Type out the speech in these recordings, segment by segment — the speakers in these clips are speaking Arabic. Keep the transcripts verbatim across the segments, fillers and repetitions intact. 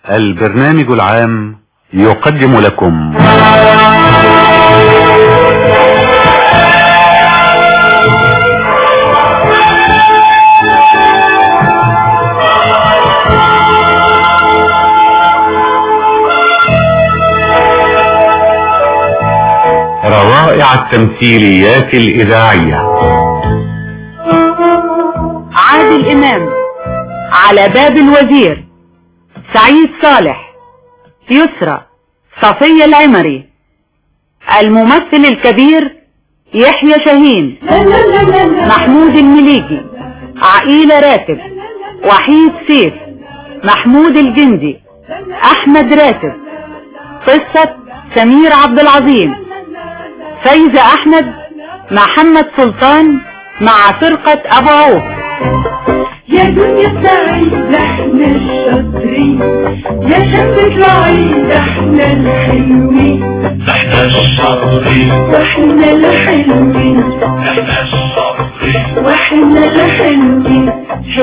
البرنامج العام يقدم لكم روائع التمثيليات الإذاعية. عادل إمام، على باب الوزير، سعيد صالح، يسرى، صفية العمري. الممثل الكبير يحيى شاهين، محمود المليجي، عقيلة راتب، وحيد سيف، محمود الجندي، أحمد راتب. قصة سمير عبد العظيم، فايزة أحمد، محمد سلطان مع فرقة أبو عوف. يا دنيا سعيد احنا الشاطرين، يا شمس العيد احنا الحلوين، احنا الشاطرين واحنا الحلوين، احنا الشاطرين واحنا الحلوين،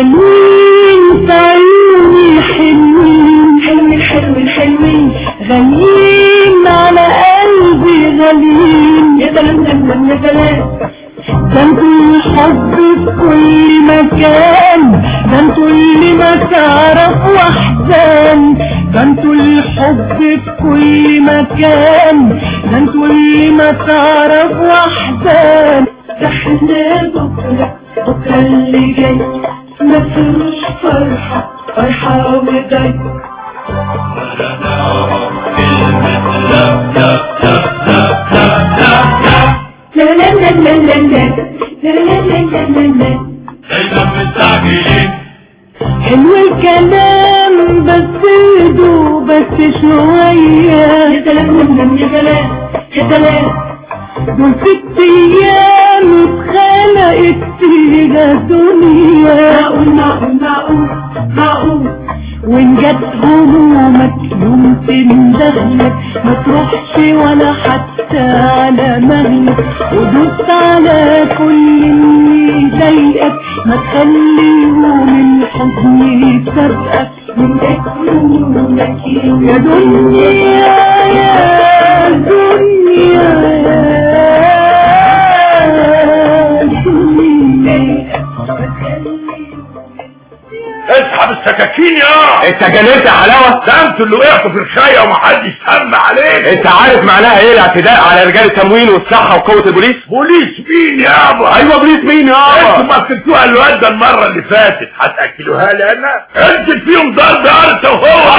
حلوين في عيوني، حلوين حلوين حلوين حلوين، غاليين على قلبي غاليين. يا سلام سلام يا سلام، ده انتوا الحب في كل مكان، ده انتوا اللي ما تعرف وحدان، ده انتوا الحب في كل مكان، ده انتوا اللي ما تعرف وحدان. ده احنا بكره بكره اللي جاي مفروش فرحه فرحه وجاي، ولا نعرف كلمة لا لا لا لا لا لا لا لا لا لا لا لا لا لا لا لا. دايما مستعجلين، حلو الكلام بس هدوء بس شوية. يا سلام يا سلام يا سلام، دول ست ايام اتخلقت فيها دنيا. معقول معقول معقول معقول، وان جت همومك يوم تندهلك ما تروحش ولا حتى على مهلك، ودوس على كل اللي يضايقك ما تخليهم الحزن يسبقك من اكلونك يا دنيا يا دنيا يا دنيا. اسحب السكاكين يا انت جننت يا حلاوة؟ ده انتوا اللي وقعتوا في الخايه ومحدش سمع عليك. انت عارف معناها ايه الاعتداء على رجال التموين والصحة وقوة البوليس؟ بوليس مين يابا؟ ايوه بوليس مين انتوا يابا؟ ما اكلتوها الواد ده المره اللي فاتت، هتاكلوها لي انا؟ انزل فيهم ضرب انت وهو.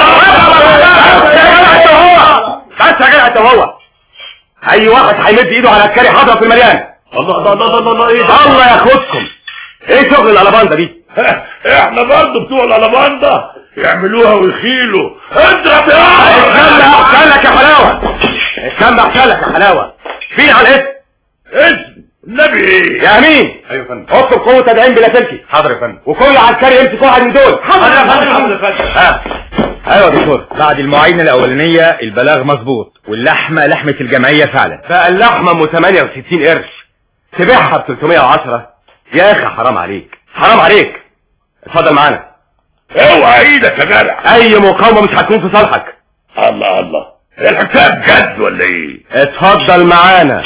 بس يا جدع انت وهو، بس يا جدع انت وهو، اي واحد هيمد ايده على عسكري حاضر في المليان. الله الله الله الله الله ايه ده؟ الله ياخدكم. ايه شغل الالباندا دي؟ احنا برضه بتوع الالباندا يعملوها ويخيلوا. اضرب يا استنى احسن لك يا حلاوة، استنى احسن لك يا حلاوة. فين على الاسم؟ اسم النبي ايه؟ يا امين. ايوه يا فندم. اطلب قوة تدعيم بلا سلكي. حاضر يا فندم. وكل عسكري يمسك واحد من دول. حاضر يا فندم. حاضر يا فندم. ها ايوه يا دكتور. بعد المعاينة الأولانية البلاغ مظبوط، واللحمة لحمة الجمعية فعلا. بقى اللحمة ام ثمانية وستين قرش تبيعها ب ثلاثمية وعشرة. يا اخي حرام عليك، حرام عليك. اتفضل معانا. اوعى ايدك يا جدع. اي مقاومة مش هتكون في صالحك. الله الله، الحكايه بجد ولا ايه؟ اتفضل معانا.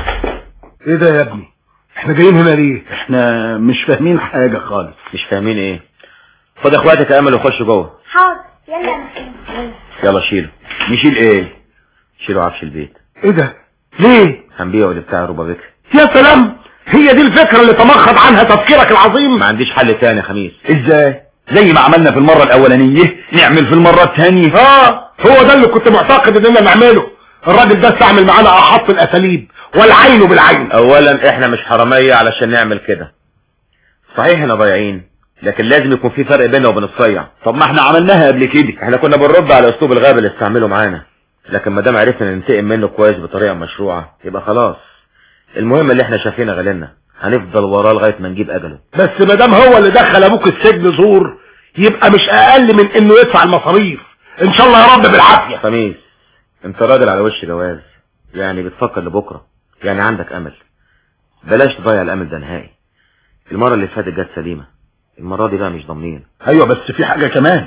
ايه ده يا ابني؟ احنا جايين هنا ليه؟ احنا مش فاهمين حاجة خالص. مش فاهمين ايه؟ خد اخواتك يا امل وخش جوه. حاضر يلا يا محمد. يلا شيله. نشيل ايه؟ شيلوا عفش البيت. ايه ده؟ ليه؟ هنبيعه لبتاع روبا بكر. يا سلام، هي دي الفكرة اللي تمخض عنها تفكيرك العظيم. ما عنديش حل تاني يا خميس. ازاي؟ زي ما عملنا في المرة الاولانية نعمل في المرة الثانية. اه هو ده اللي كنت معتقد اننا نعمله. الراجل ده استعمل معانا احط الاساليب والعين بالعين. اولا احنا مش حرامية علشان نعمل كده. صحيح احنا ضايعين، لكن لازم يكون في فرق بيننا وبين الصيع. طب ما احنا عملناها قبل كده. احنا كنا بنرد على اسلوب الغابة اللي استعمله معانا، لكن ما دام عرفنا ننتقم منه كويس بطريقة مشروعة يبقى خلاص. المهم اللي احنا شايفينه غلنا، هنفضل وراه لغاية ما نجيب اجله. بس ما دام هو اللي دخل ابوك السجن زور يبقى مش اقل من انه يدفع المصاريف. ان شاء الله يا رب بالعافية. خميس انت راجل على وش جواز، يعني بتفكر لبكرة، يعني عندك امل. بلاش تضيع الامل ده نهائي. المرة اللي فاتت جت سليمة، المرة دي بقى مش ضامنين. ايوه بس في حاجة كمان،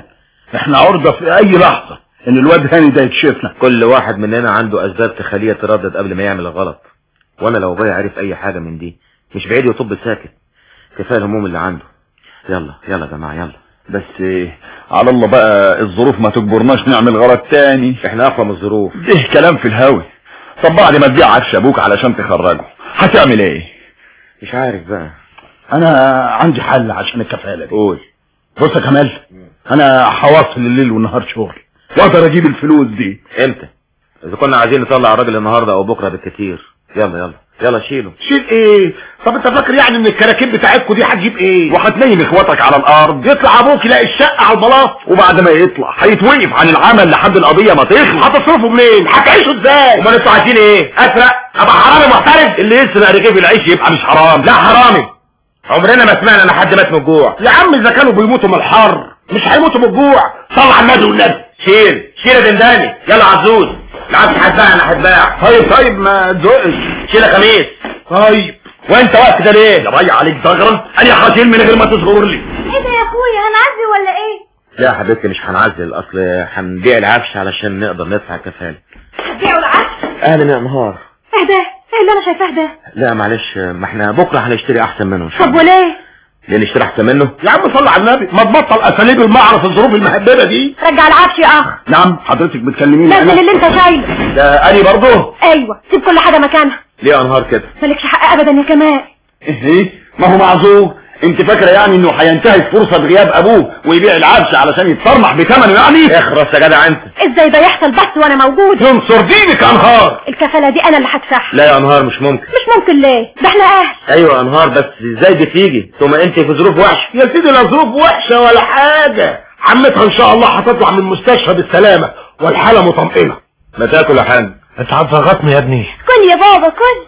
احنا عرضة في اي لحظة ان الواد هاني ده يكشفنا. كل واحد مننا عنده اسباب تخليه يتردد قبل ما يعمل الغلط، وانا لو ابويا عرف اي حاجة من دي مش بعيد يطب ساكت. كفايه الهموم اللي عنده. يلا يلا يا جماعة يلا. بس ايه على الله بقى، الظروف ما تجبرناش نعمل غلط تاني. احنا اقوى من الظروف. ده كلام في الهاوي. طب بعد ما تبيع عفش ابوك علشان تخرجه هتعمل ايه؟ مش عارف بقى. انا عندي حل عشان الكفالة دي. قول. بص يا كمال، انا هواصل الليل والنهار شغل واقدر اجيب الفلوس دي. امتى؟ اذا كنا عايزين نطلع الراجل النهارده او بكره بالكتير. يلا يلا يلا شيله. شيل ايه؟ طب انت فاكر يعني ان الكراكيب بتاعتكوا دي هتجيب ايه؟ وهتنيم اخواتك على الارض، يطلع ابوك يلاقي الشقه على البلاط، وبعد ما يطلع هيتوقف عن العمل لحد القضيه ما تخلص. هتصرفوا منين؟ هتعيشوا ازاي؟ امال انتوا عايزين ايه؟ اسرق؟ ابقى حرامي محترف؟ اللي يسرق رغيف العيش يبقى مش حرام. لا حرامي. عمرنا ما سمعنا ان حد مات من الجوع. يا عم اذا كانوا بيموتوا من الحر مش هيموتوا من الجوع. صل على النبي والنبي. شيل شيل يا دنداني. يلا عزوز. العبد هتباع انا هتباع. طيب طيب ما تزقش. شيل يا خميس. طيب وانت واقف كده ليه؟ يا بايع عليك ضغرا، انا هشيل من غير ما تظهر لي. ايه ده يا اخويا، هنعزي ولا ايه؟ لا يا حبيبتي مش هنعزل، اصل هنبيع العفش علشان نقدر ندفع الكفاله. هتبيعوا العفش؟ اهلا يا نهار. ايه ده؟ ايه اللي انا شايفاه ده؟ لا معلش، ما احنا بكره هنشتري احسن منه. طب وليه؟ ليه نشتري احسن منه؟ يا عم صل على النبي، ما تبطل اساليب المعرض في الظروف المهببه دي. رجع العفش يا اخ. نعم حضرتك بتكلميني؟ نزل اللي انت شايله. ده اني برضه؟ ايوه، سيب كل حاجه مكانها. ليه يا نهار كده؟ مالكش حق ابدا يا كمال. ايه؟ ما هو معذور. انت فاكره يعني انه هينتهز فرصه غياب ابوه ويبيع العفش علشان يتصرمح بثمنه يعني؟ اخرس يا جدع انت. ازاي ده يحصل بس وانا موجود؟ تنصر دينك يا انهار. الكفاله دي انا اللي هدفعها. لا يا انهار مش ممكن. مش ممكن ليه؟ ده احنا اهل. ايوه يا انهار، بس ازاي دي تيجي ثم انت في ظروف وحشه؟ يا سيدي لا ظروف وحشه ولا حاجه، عمتها ان شاء الله هتطلع من المستشفى بالسلامه والحاله مطمئنه. ما تاكل يا حاج. انت هتضغطني يا ابني. كل يا بابا كل.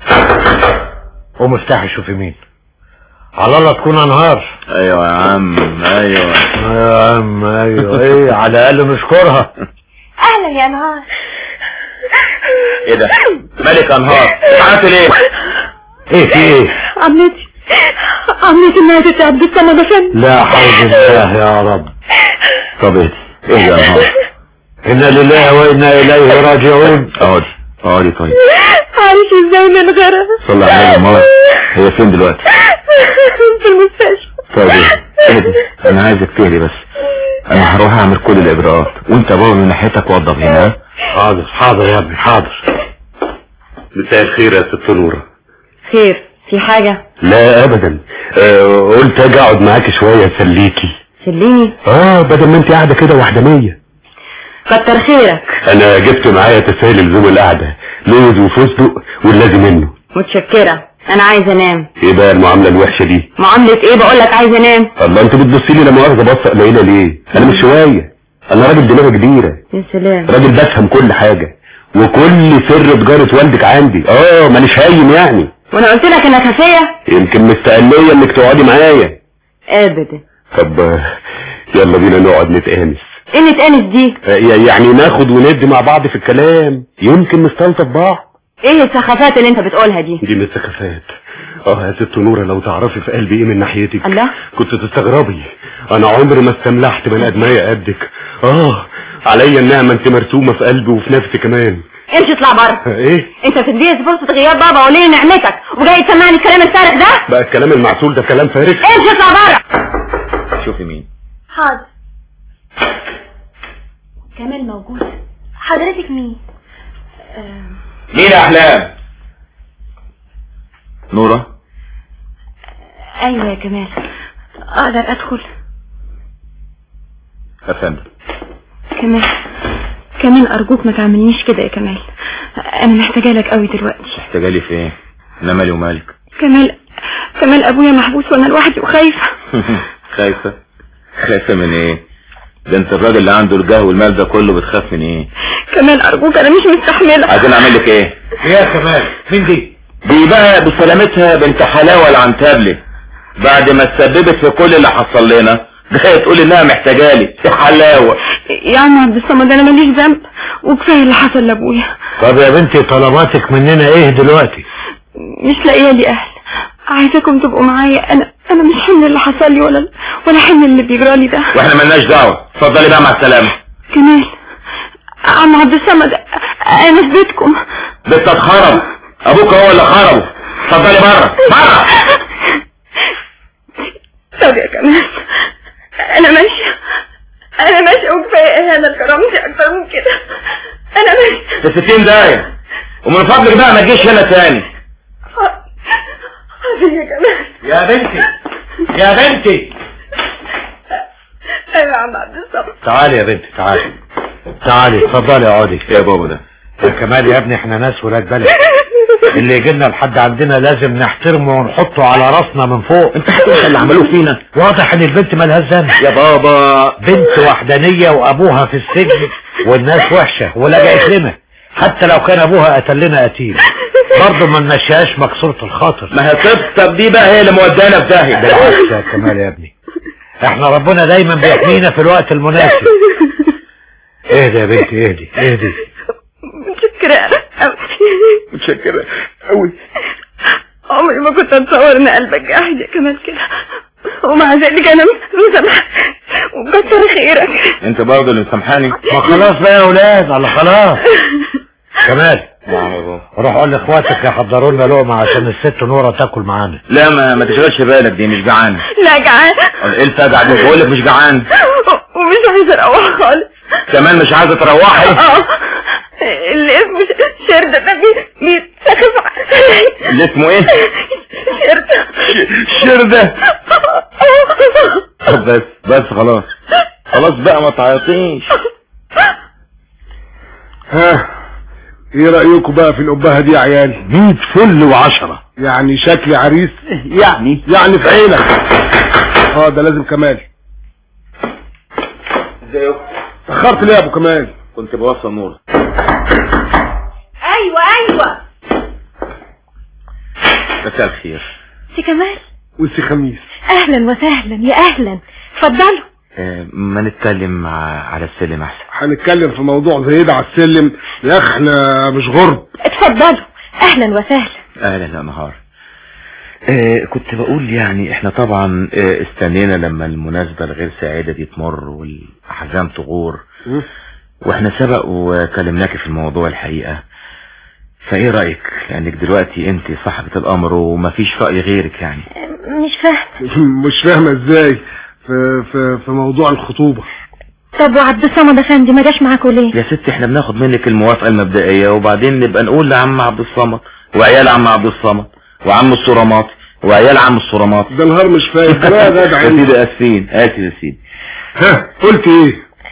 قوم افتحي شوفي مين. على الله تكون انهار. ايوه يا عم ايوه يا عم ايوه. ايه على الاقل نشكرها. اهلا يا نهار. ايه ده؟ مالك يا انهار؟ عملت ليه؟ ايه في ايه؟ عمتي عمتي انها تتعب بالسما بفن. لا حول الله يا رب. طب ايه ايه يا انهار؟ انا لله وانا اليه راجعون. اقعدي اقعدي طيب. عايش ازاي من غيرها؟ صلي على النبي. هي فين دلوقتي؟ في المستشفى. طيب اهدي، انا عايزك تهدي بس. انا هروح اعمل كل الاجراءات وانت بابا من ناحيتك وضب هنا. حاضر حاضر يا ابني حاضر. مساء الخير يا ست نورة. خير، في حاجة؟ لا ابدا، أه قلت اجي اقعد معاكي شويه اسليكي. سليني؟ اه بدل ما انت قاعده كده وحدانيه. كتر خيرك. انا جبت معايا تسهيل لزوم القعده، لوز وفستق واللازم منه. متشكرة، انا عايزة انام. ايه بقى المعامله الوحشه دي؟ معاملة ايه؟ بقولك عايزة انام. الله انت بتبصي لي لا مؤاخذه بصه قليله ليه؟ انا مش شويه، انا راجل دماغي كبيره. يا سلام. راجل بفهم كل حاجه وكل سر تجاره والدك عندي. اه مانيش هايم يعني. وانا قلت لك انك خفية؟ يمكن مستقليه انك تقعدي معايا. ابدا. طب يلا بينا نقعد نتقامس. ايه نتقامس دي؟ يعني ناخد وندي مع بعض في الكلام، يمكن نستلطف بعض. ايه السخافات اللي انت بتقولها دي؟ دي مش سخافات. اه يا ست نورة لو تعرفي في قلبي ايه من ناحيتك. الله. كنت تستغربي. انا عمري ما استملحت من ادمية قدك. اه عليا النعمة انت مرسومة في قلبي وفي نفسي كمان. امشي اطلع بره. ايه؟ انت تديس فرصة غياب بابا وليه نعمتك وجاي تسمعني الكلام الفارغ ده؟ بقى الكلام المعسول ده كلام فارغ. امشي اطلع بره. شوفي مين. حاضر. كمال موجود. حضرتك مين؟ آه... مين يا احلام؟ نورة. ايوه يا كمال، اقدر ادخل؟ افندم. كمال كمال ارجوك ما تعملنيش كده يا كمال، انا محتاجه لك قوي دلوقتي. محتاجه لي في ايه؟ انا مالي ومالك؟ كمال كمال ابويا محبوس وانا لوحدي وخايفه. خايفه؟ خايفه من ايه؟ ده انت الراجل اللي عنده الجاه والمال ده كله بتخاف من ايه؟ كمال ارجوك انا مش مستحمله. عايزين اعمل لك ايه؟ ايه يا كمال؟ مين دي؟ دي بقى بسلامتها بنت حلاوه العنتابلي، بعد ما تسببت في كل اللي حصل لنا جايه تقول انها محتاجالي يا حلاوه. يا عم عبد الصمد انا ماليش ذنب وكفايه اللي حصل لابويا. طب يا بنتي طلباتك مننا ايه دلوقتي؟ مش لاقيه لي اهل، عايزاكم تبقوا معايا. انا انا مش حمل اللي حصل لي ولا ولا حمل اللي بيجرالي ده. واحنا ملناش دعوه. اتفضلي بقى مع السلامه. كمال، عم عبد الصمد، انا في بيتكم. بيتك اتخرب، ابوك هو اللي خربه. اتفضلي بره بره. طب يا كمال، انا ماشيه انا ماشيه وكفايه اهانه لكرامتي اكتر من كده. انا ماشيه في ستين دقايق، ومن فضلك بقى ما تجيش هنا تاني. حاضر يا كمال. يا بنتي يا بنتي. ايوه يا عم عبد الصمد. تعالي يا بنتي، تعالي تعالي اتفضلي اقعدي. يا بابا ده يا كمال يا ابني، احنا ناس ولاد بلد، اللي يجي لنا لحد عندنا لازم نحترمه ونحطه على راسنا من فوق. انت هتقول اللي عملوه فينا. واضح ان البنت مالهاش ذنب يا بابا. بنت وحدانيه وابوها في السجن والناس وحشه ولجأت لنا، حتى لو كان ابوها قتل لنا قتيل برضه ما نمشيهاش مكسوره الخاطر. ما هي طب دي بقى هي اللي مودانا في داهيه. بالعكس يا كمال يا ابني، احنا ربنا دايما بيحمينا في الوقت المناسب. اهدي يا بنتي، اهدي اهدي. متشكرة قوي. متشكرة قوي. عمري ما كنت اتصور ان قلبك جاحد يا كمال كده، ومع ذلك انا مسامحة وكتر خيرك. انت برضه اللي مسامحاني. ما خلاص بقى يا اولاد، الله خلاص. كمال نعم يا بابا. روح قول لاخواتك يحضروا لنا لقمه عشان الست نوره تاكل معانا. لا ما ما تشغلش بالك، دي مش جعانه. لا جعان. ايه الفجعه دي؟ بقول لك مش جعان. ومش عايزه اروح خالص. كمان مش عايزه تروحي؟ اه اللي اسمه شردة ده بيتسخف عليا. اللي اسمه ايه؟ شردة. شردة. طب بس بس خلاص خلاص بقى ما تعيطيش. ها ايه رأيكم بقى في القبهة دي يا عيال؟ مية فل وعشرة. يعني شكلي عريس؟ يعني يعني في عينك. اه ده لازم كمال. ازيك؟ اتأخرت ليه يا ابو كمال؟ كنت بوصل نور. ايوه ايوه. مساء الخير. سي كمال. والسي خميس. اهلا وسهلا، يا اهلا، اتفضلوا. اه ما نتكلم على السلم احسن. هنتكلم في موضوع زي ده على السلم يا اخي، احنا مش غرب. اتفضلوا، اهلا وسهلا. اهلا يا نهار. اه كنت بقول يعني احنا طبعا اه استنينا لما المناسبة الغير سعيدة دي تمر والاحزان تغور، واحنا سبق وكلمناك في الموضوع الحقيقة. فايه رأيك لانك دلوقتي انت صاحبة الامر ومفيش رأي غيرك؟ يعني مش فاهم. مش فاهمة ازاي في, في, في موضوع الخطوبة. طب وعبد الصمد افندي ما جاش معاكوا ليه؟ يا ستي احنا بناخد منك الموافقة المبدئية وبعدين نبقى نقول لعم عبد الصمد وعيال عم عبد الصمد وعم الصرامات وعيال عم الصرامات. ده نهار مش فاهم. لا يا جدع يا سيدي اسفين اسف يا سيدي. ها قلت ايه؟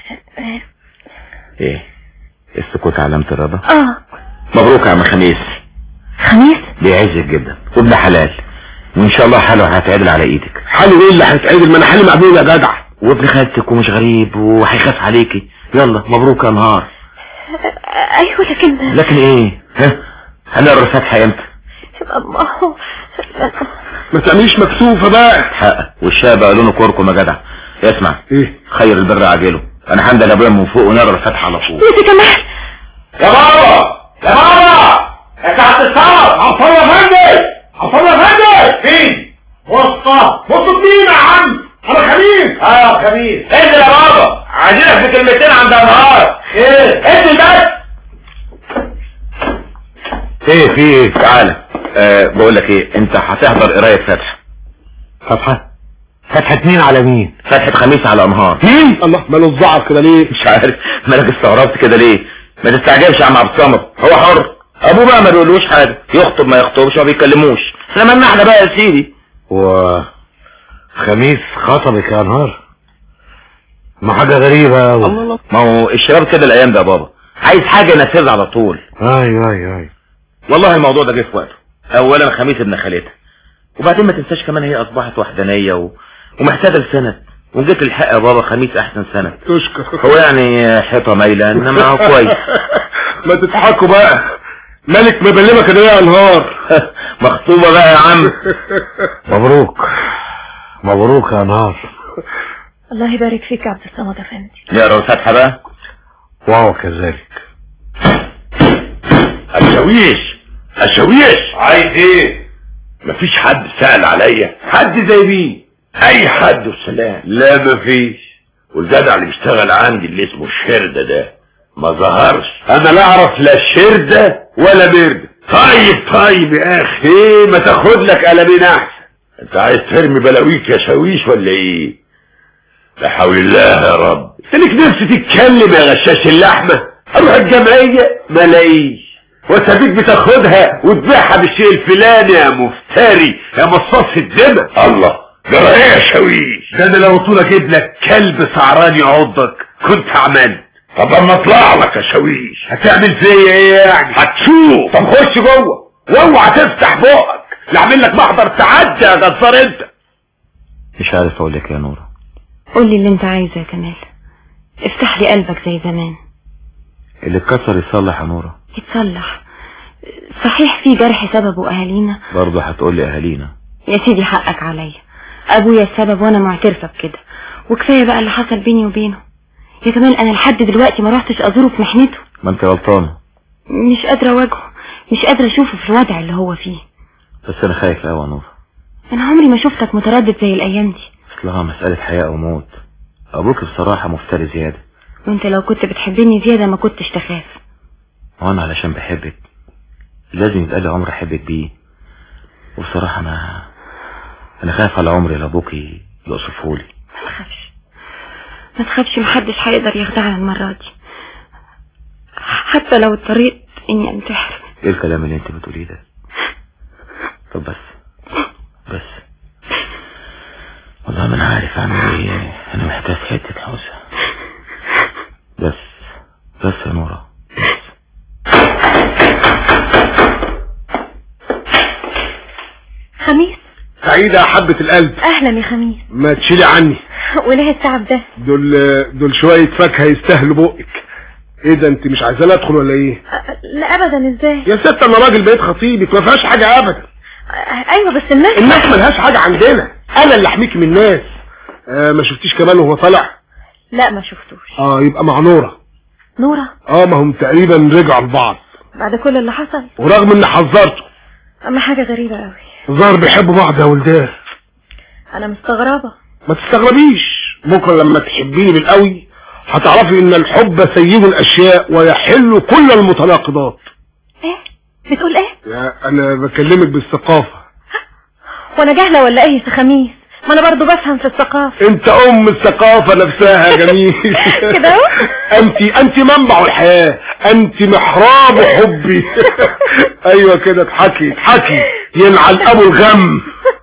ايه السكوت علامة الرضا. اه مبروك يا عم خميس. خميس بيعزك جدا وابن حلال، وان شاء الله حاله هتعدل على ايدك. حالي ايه اللي هيتعدل؟ ما انا حالي مقبول يا جدع. وابن خالتك ومش غريب وهيخاف عليكي. يلا مبروك يا نهار. ايوه لكن لكن ايه؟ ها هنقرا الفاتحه امتى؟ الله. ما تعمليش مكسوفه بقى. حقك والشاي بقى لونه كركم يا جدع. اسمع ايه؟ خير البر عاجله. انا هندل ابويا من فوق ونقرا الفاتحه على طول. يا كمال. يا بابا يا بابا يا سعادة الصمد. عصام يا فندم، عصام يا فندم. فين؟ وسطة وسط مين يا عم؟ انا خميس. اه يا خميس. انزل يا بابا، عايزينك في كلمتين عند النهار. ايه؟ انزل بس. ايه في ايه؟ تعالى. أه بقول لك ايه، انت هتحضر قرايه فاتحه. فتحة؟ فتحة مين على مين؟ فتحه خميس على انهار. مين؟ الله ماله الزعر كده ليه؟ مش عارف مالك استغربت كده ليه؟ ما تستعجلش يا عم عبد الصمد، هو حر. ابوه بقى ما بيقولوش حاجه، يخطب ما يخطبش ما بيكلموش. احنا مالنا احنا بقى يا سيدي. و خميس خطبك يا نهار؟ ما حاجه غريبه قوي. الله. ما هو الشباب كده الايام ده يا بابا، عايز حاجه ينفذها على طول. ايوه ايوه ايوه. والله الموضوع ده جه في وقته. اولا خميس ابن خالتها، وبعدين ما تنساش كمان هي اصبحت وحدانيه و... ومحتاجه لسند، وجيت الحق يا بابا خميس احسن سند. تشكر. هو يعني حيطه مايله انما هو كويس. ما تضحكوا بقى، مالك مبلمك كده يا نهار. مخطوبه بقى يا عم. مبروك مبروك يا نهار. الله يبارك فيك يا عبد الصمد افندي. نقرا الفاتحه بقى. وهو كذلك. الشويش الشويش. عايز ايه؟ مفيش حد سأل عليا؟ حد زي مين؟ اي حد وسلام. لا مفيش. والجدع اللي بيشتغل عندي اللي اسمه الشردة ده ما ظهرش. انا لا اعرف لا شردة ولا بردة. طيب طيب يا اخي، ايه ما تاخد لك قلمين احسن. انت عايز ترمي بلاويك يا شاويش ولا ايه؟ لا حول الله يا رب. ليك نفسي تتكلم يا غشاش اللحمة. اروح الجمعية ما لاقيش، وسابيك بتاخدها وتبيعها بالشيء الفلاني يا مفتري يا مصاص الدماء. الله، جرى ايه يا شاويش؟ ده انا لو طول اجيب لك كلب سعران يعضك كنت عملت. طب اما اطلع لك يا شاويش. هتعمل فيا ايه يعني؟ هتشوف. طب خش جوه واوعى تفتح بقك لا اعمل لك محضر تعدي يا جزار انت. مش عارف اقول لك يا نورة. قول لي اللي انت عايزه يا كمال، افتح لي قلبك زي زمان. اللي اتكسر يصلح يا نورة. يتصلح؟ صحيح في جرح سببه اهالينا. برضه هتقول لي اهالينا؟ يا سيدي حقك عليا، ابويا السبب وانا معترفه بكده، وكفايه بقى اللي حصل بيني وبينه. يا كمال انا لحد دلوقتي ما رحتش ازوره في محنته. ما انت غلطانه. مش قادره اواجهه، مش قادره اشوفه في الوضع اللي هو فيه. بس انا خايف قوي يا نورة. انا عمري ما شفتك متردد زي الايام دي. اصلها مسألة حياة او موت. ابوك بصراحة مفتري زيادة. وانت لو كنت بتحبني زيادة ما كنتش تخاف. وانا علشان بحبك لازم يبقى لي عمر احبك بيه، وبصراحة انا انا خايف على عمري اللي ابوك يوصفهولي. ما تخافش ما تخافش، محدش هيقدر يخدعنا المرة دي، حتى لو اضطريت اني انتحر. ايه الكلام اللي انت بتقوليه ده؟ طب بس بس والله ما انا عارف اعمل ايه. انا محتاج حتة حوسة. بس بس يا نورة بس. خميس. سعيدة يا حبة القلب. اهلا يا خميس. ما تشيلي عني. وليه التعب ده؟ دول دول شوية فاكهة يستاهلوا بقك. ايه ده انت مش عايزاني ادخل ولا ايه؟ لا ابدا. ازاي يا ست انا راجل بقيت خطيبك ما فيهاش حاجة ابدا. ايوه بس الناس الناس ملهاش حاجة عندنا، انا اللي احميك من الناس. آه ما شفتيش كمان وهو طالع؟ لا ما شفتوش. اه يبقى مع نورة. نورة؟ اه ما هم تقريبا رجعوا لبعض بعد كل اللي حصل، ورغم اني حذرته. اما حاجة غريبة قوي. الظاهر بيحبوا بعض يا ولدان. انا مستغربة. ما تستغربيش، بكرة لما تحبيني بالقوي هتعرفي ان الحب سيد الاشياء ويحل كل المتناقضات. ايه بتقول ايه؟ يا انا بكلمك بالثقافة. وانا جاهلة ولا ايه يا خميس؟ ما انا برضو بفهم في الثقافة. انت ام الثقافة نفسها يا جميل. كده اهو. انت انت منبع الحياة، انت محراب حبي. ايوه كده اضحكي اضحكي ينعل ابو الغم.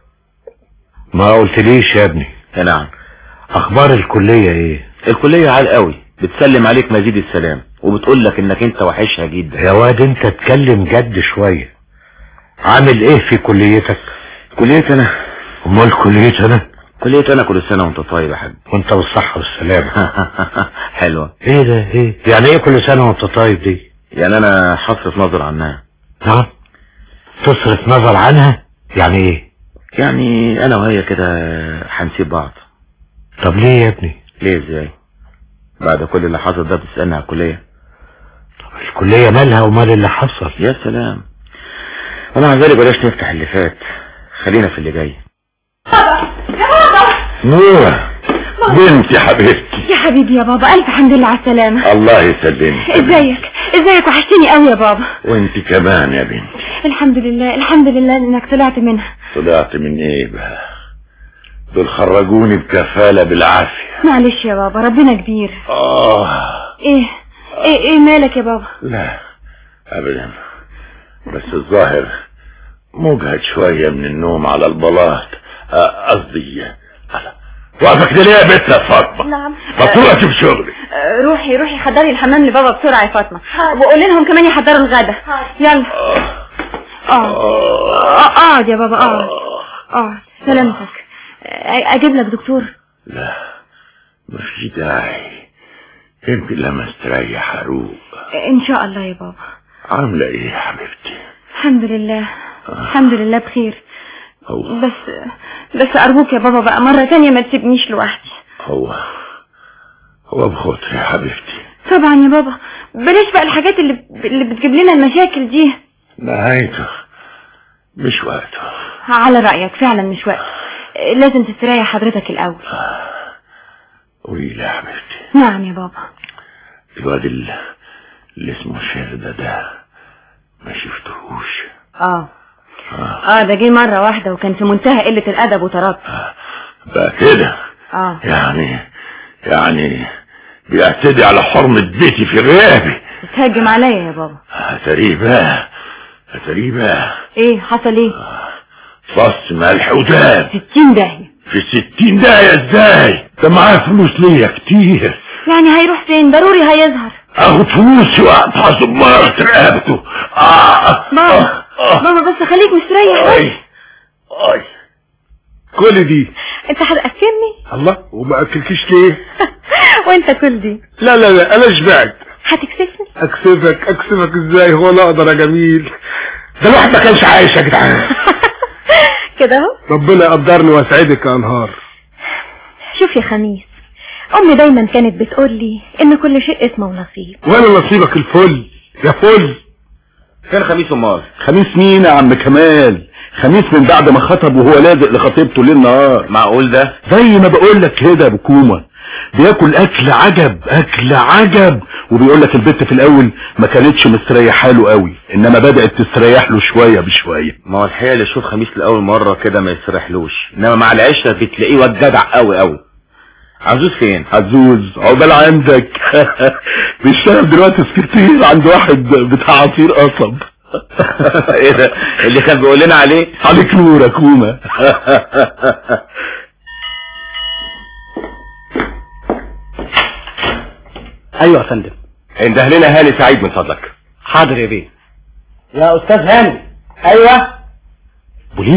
ما قلتليش يا ابني؟ نعم. اخبار الكلية ايه؟ الكلية عال قوي، بتسلم عليك مزيد السلام وبتقول لك انك انت وحشها جدا. يا واد انت اتكلم جد شوية. عامل ايه في كليتك؟ كليتي انا؟ امال كليتي انا؟ كليتي انا كل سنة وانت طيب يا حاج. وانت بالصحة والسلامة. حلوة. ايه ده ايه يعني ايه كل سنة وانت طيب دي؟ يعني انا حصرف نظر عنها. نعم تصرف نظر عنها يعني ايه؟ يعني انا وهي كده هنسيب بعض. طب ليه يا ابني؟ ليه ازاي؟ بعد كل اللي حصل ده بتسألني على الكلية؟ طب الكلية مالها ومال اللي حصل؟ يا سلام. ومع ذلك بلاش نفتح اللي فات، خلينا في اللي جاي. بابا يا بابا. نورة بنتي حبيبتي. يا حبيبي يا بابا، الف حمد لله على السلامة. الله يسلمك. ازيك ازيك وحشتني قوي يا بابا. وانت كمان يا بنتي. الحمد لله الحمد لله انك طلعت منها. طلعت من ايه بقى؟ دول خرجوني بكفالة بالعافية. معلش يا بابا ربنا كبير. اه ايه ايه ايه مالك يا بابا؟ لا ابدا، بس الظاهر مجهد شوية من النوم على البلاط. قصدي على وقفك ليه يا بنت يا فاطمة؟ نعم. فاتورتي في شغلي. روحي روحي حضري الحمام لبابا بسرعة يا فاطمة، وقولي لهم كمان يحضروا الغدا. يلا. اقعد اقعد يا بابا اقعد اقعد. سلامتك. اجيب لك دكتور؟ لا مفيش داعي، انت لما استريح اروق. ان شاء الله يا بابا. عاملة ايه يا حبيبتي؟ الحمد لله الحمد لله بخير. هو بس بس ارجوك يا بابا بقى مرة تانية ما تسيبنيش لوحدي. هو هو بخاطري يا حبيبتي. طبعا يا بابا، بلاش بقى الحاجات اللي اللي بتجيب لنا المشاكل دي. نهايته مش وقته. على رأيك فعلا مش وقت، لازم تستريح حضرتك الأول. قولي لي يا حبيبتي. نعم يا بابا. الواد اللي اسمه شردة ده ما شفتهوش؟ اه اه ده جه مرة واحدة وكان في منتهى قلة الأدب وتراب. آه. بقى كده اه يعني يعني بيعتدي على حرمة بيتي في غيابي. بتهجم عليا يا بابا. هتريه بقى هتريه بقى. ايه حصل ايه؟ فص ملح وداب. ستين داهية. في ستين داهية ازاي؟ ده معاه فلوس ليا كتير. يعني هيروح فين؟ ضروري هيظهر. اخد فلوسي واقطع زمارة رقبته. آه. بابا آه. بابا بس خليك مستريح. اي اي كل دي انت هتأكلني؟ الله، وما اكلكيش ليه؟ وانت كل دي. لا لا لا انا شبعت. هتكسفني؟ اكسفك اكسفك ازاي؟ هو انا اقدر يا جميل؟ ده الواحد ما كانش عايش يا جدعان. كده اهو. ربنا يقدرني واسعدك يا انهار. شوف يا خميس، امي دايما كانت بتقول لي ان كل شيء اسمه ونصيب. وانا نصيبك الفل يا فل. كان خميس امال؟ خميس مين يا عم كمال؟ خميس من بعد ما خطب وهو لازق لخطيبته ليل نهار. معقول ده؟ زي ما بقول لك كده يا بكومه، بياكل اكل عجب اكل عجب، وبيقول لك البت في الاول ما كانتش مستريحه له قوي، انما بدات تستريح له شويه بشويه. ما هو الحقيقه اللي يشوف خميس لاول مره كده ما يستريحلوش، انما مع العشره بتلاقيه واد جدع قوي قوي. عزوز فين؟ عزوز عقبال عندك. بيشتغل دلوقتي سكرتير عند واحد بتاع عصير قصب. ايه ده اللي كان بيقول لنا عليه؟ عليك نور يا كومه. ايوه يا فندم. انده لنا هاني سعيد من فضلك. حاضر يا بيه. يا استاذ هاني. ايوه. بوليس؟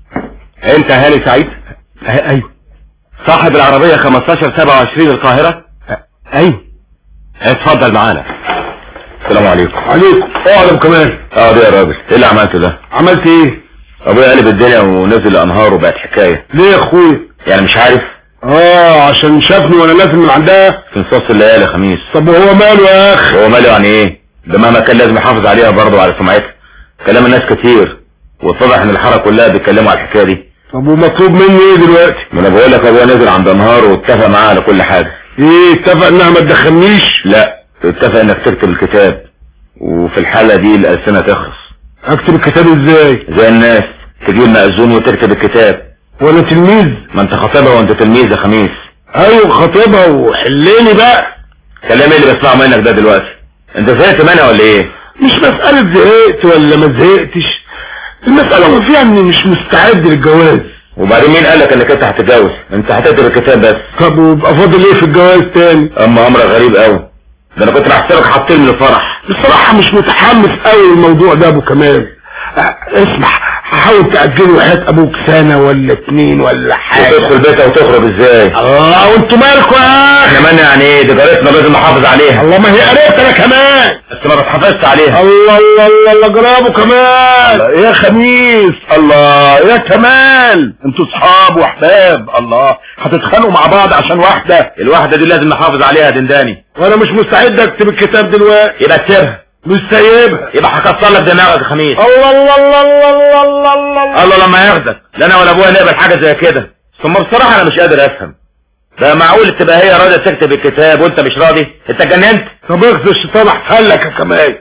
انت هاني سعيد؟ اه ايوه. صاحب العربية خمستاشر سبعة وعشرين القاهرة؟ اه ايوه. اتفضل معانا. السلام عليكم. عليكم. اقعد كمان. اه ده يا راجل، ايه اللي عملته ده؟ عملت ايه؟ ابويا قلب الدنيا ونزل الانهار وبقت حكايه. ليه يا اخويا؟ يعني مش عارف؟ اه عشان شافني وانا نازل من عندها في نصاص الليالي يا خميس. طب وهو ماله يا اخي؟ هو ماله يعني ايه؟ ده مهما كان لازم يحافظ عليها برضه وعلى سمعتها. كلام الناس كتير واتضح ان الحاره كلها بيتكلموا على الحكايه دي. طب ومطلوب مني ايه دلوقتي؟ ما انا بقول لك ابويا نزل عند انهار واتفق معاه على كل حاجه. ايه اتفق انها ما تدخلنيش؟ لا اتفق انك تكتب الكتاب، وفي الحاله دي الالسنه تخلص. اكتب الكتاب ازاي؟ زي الناس تجيب مأذون وتكتب الكتاب. وانا تلميذ؟ ما انت خطيبها وانت تلميذ يا خميس. ايوه خطيبها وحليني بقى. كلام ايه اللي بسمعه منك ده دلوقتي؟ انت زهقت منها ولا ايه؟ مش مسألة زهقت ولا ما زهقتش، المسألة فيها اني مش مستعد للجواز. وبعدين مين قالك انك انت هتتجوز؟ انت هتكتب الكتاب بس. طب ويبقى فاضل ايه في الجواز تاني؟ اما امرك غريب قوي، ده انا كنت بحسبك حاطين من الفرح. بصراحة مش متحمس قوي الموضوع ده ابو كمال. أه اسمح، هحاول تأجله وحياة ابوك سنة ولا اتنين ولا حاجة. وتدخل بيتها وتخرج ازاي؟ الله وانتوا مالكوا يا اخي؟ كمان يعني ايه؟ دي جارتنا لازم نحافظ عليها. الله ما هي قريتنا كمان بس ما بتحافظش عليها. الله الله الله الله جرابه كمال. الله يا خميس. الله يا كمال، انتوا صحاب واحباب. الله هتتخانقوا مع بعض عشان واحدة؟ الواحدة دي لازم نحافظ عليها دنداني. وانا مش مستعد اكتب الكتاب دلوقتي. يبقى تسيبها. مش سايبها. يبقى هكسر لك دماغك يا خميس. الله الله الله الله الله الله الله الله لما ياخدك. لا انا ولا ابويا نقبل حاجه زي كده. ثم بصراحه انا مش قادر افهم، ده معقول تبقى هي راضيه تكتب الكتاب وانت مش راضي؟ انت اتجننت؟ طب اخذ الشيطان احسن لك يا كمال.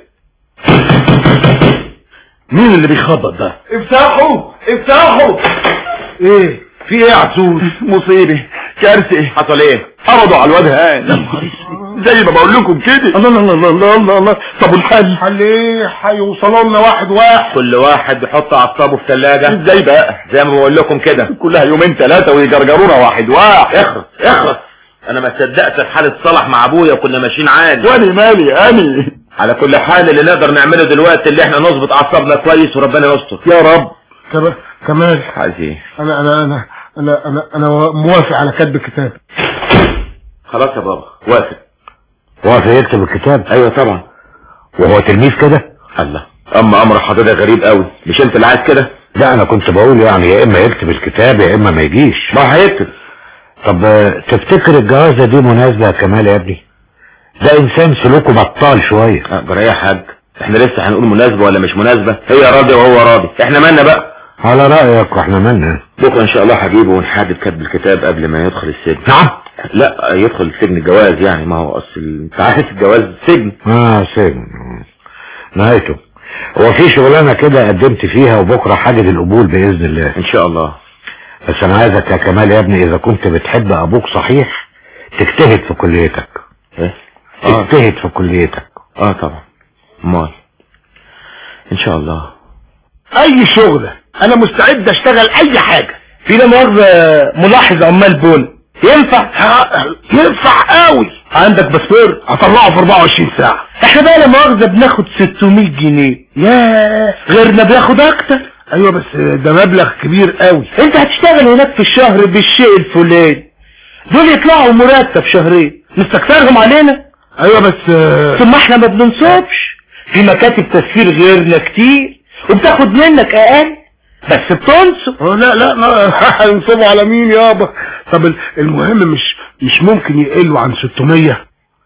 مين اللي بيخبط ده؟ افتحوا افتحوا. ايه في ايه يا عزوز؟ مصيبه كارثه. حصل ايه؟ قبضوا على الواد هاني زي ما بقول لكم كده. الله الله الله الله الله الله. طب والحل؟ حل ايه؟ هيوصلوا لنا واحد واحد. كل واحد بيحط اعصابه في ثلاجه. ازاي بقى؟ زي ما بقول لكم كده، كلها يومين ثلاثه ويجرجرونا واحد واحد. اخرس اخرس. انا ما صدقت في حاله صلاح مع ابويا وكنا ماشيين عادي. وانا مالي انا؟ على كل حال اللي نقدر نعمله دلوقتي اللي احنا نظبط اعصابنا كويس وربنا يستر يا رب. كم... كمال عايز ايه؟ انا انا انا انا انا انا موافق على كتب الكتاب. خلاص يا بابا وافق. وافق يكتب الكتاب؟ ايوه طبعا. وهو تلميذ كده؟ الله، اما امر حضرتك غريب قوي، مش انت اللي عايز كده؟ لا انا كنت بقول يعني يا اما يكتب الكتاب يا اما ما يجيش. ما هيكتب. طب تفتكر الجوازه دي مناسبه يا كمال يا ابني؟ ده انسان سلوكه بطال شويه. جرى يا حاج، احنا لسه هنقول مناسبة ولا مش مناسبة؟ هي راضية وهو راضي، احنا مالنا بقى؟ على رأيك واحنا مالنا. بكرة ان شاء الله هجيبه ونحدد كتب الكتاب قبل ما يدخل السجن. نعم. لا يدخل السجن الجواز يعني، ما هو اصل انت عارف الجواز سجن. اه سجن نهايته. هو في شغلانة كده قدمت فيها وبكرة حاجة القبول بإذن الله ان شاء الله. بس انا عايزك يا كمال يا ابني، اذا كنت بتحب ابوك صحيح تجتهد في كليتك. ايه؟ تجتهد في كليتك. اه طبعا. امال ان شاء الله. اي شغلة انا مستعد اشتغل اي حاجة. في لا مؤاخذة ملاحظ عمال بون ينفع؟ ينفع قوي. عندك باسبور هطلعه في اربعة وعشرين ساعة. احنا بقى لا مؤاخذة بناخد ستمية جنيه، ياه غيرنا بياخد اكتر. ايوه بس ده مبلغ كبير قوي. انت هتشتغل هناك في الشهر بالشيء الفلاني، دول يطلعوا مرتب شهرين، مستكثرهم علينا. ايوه بس ثم احنا ما بننصبش في مكاتب تسفير غيرنا كتير وبتاخد منك اقل بس بتنصب. لا لا لا هنصبوا على مين يابا؟ طب المهم مش مش ممكن يقلوا عن ستمية؟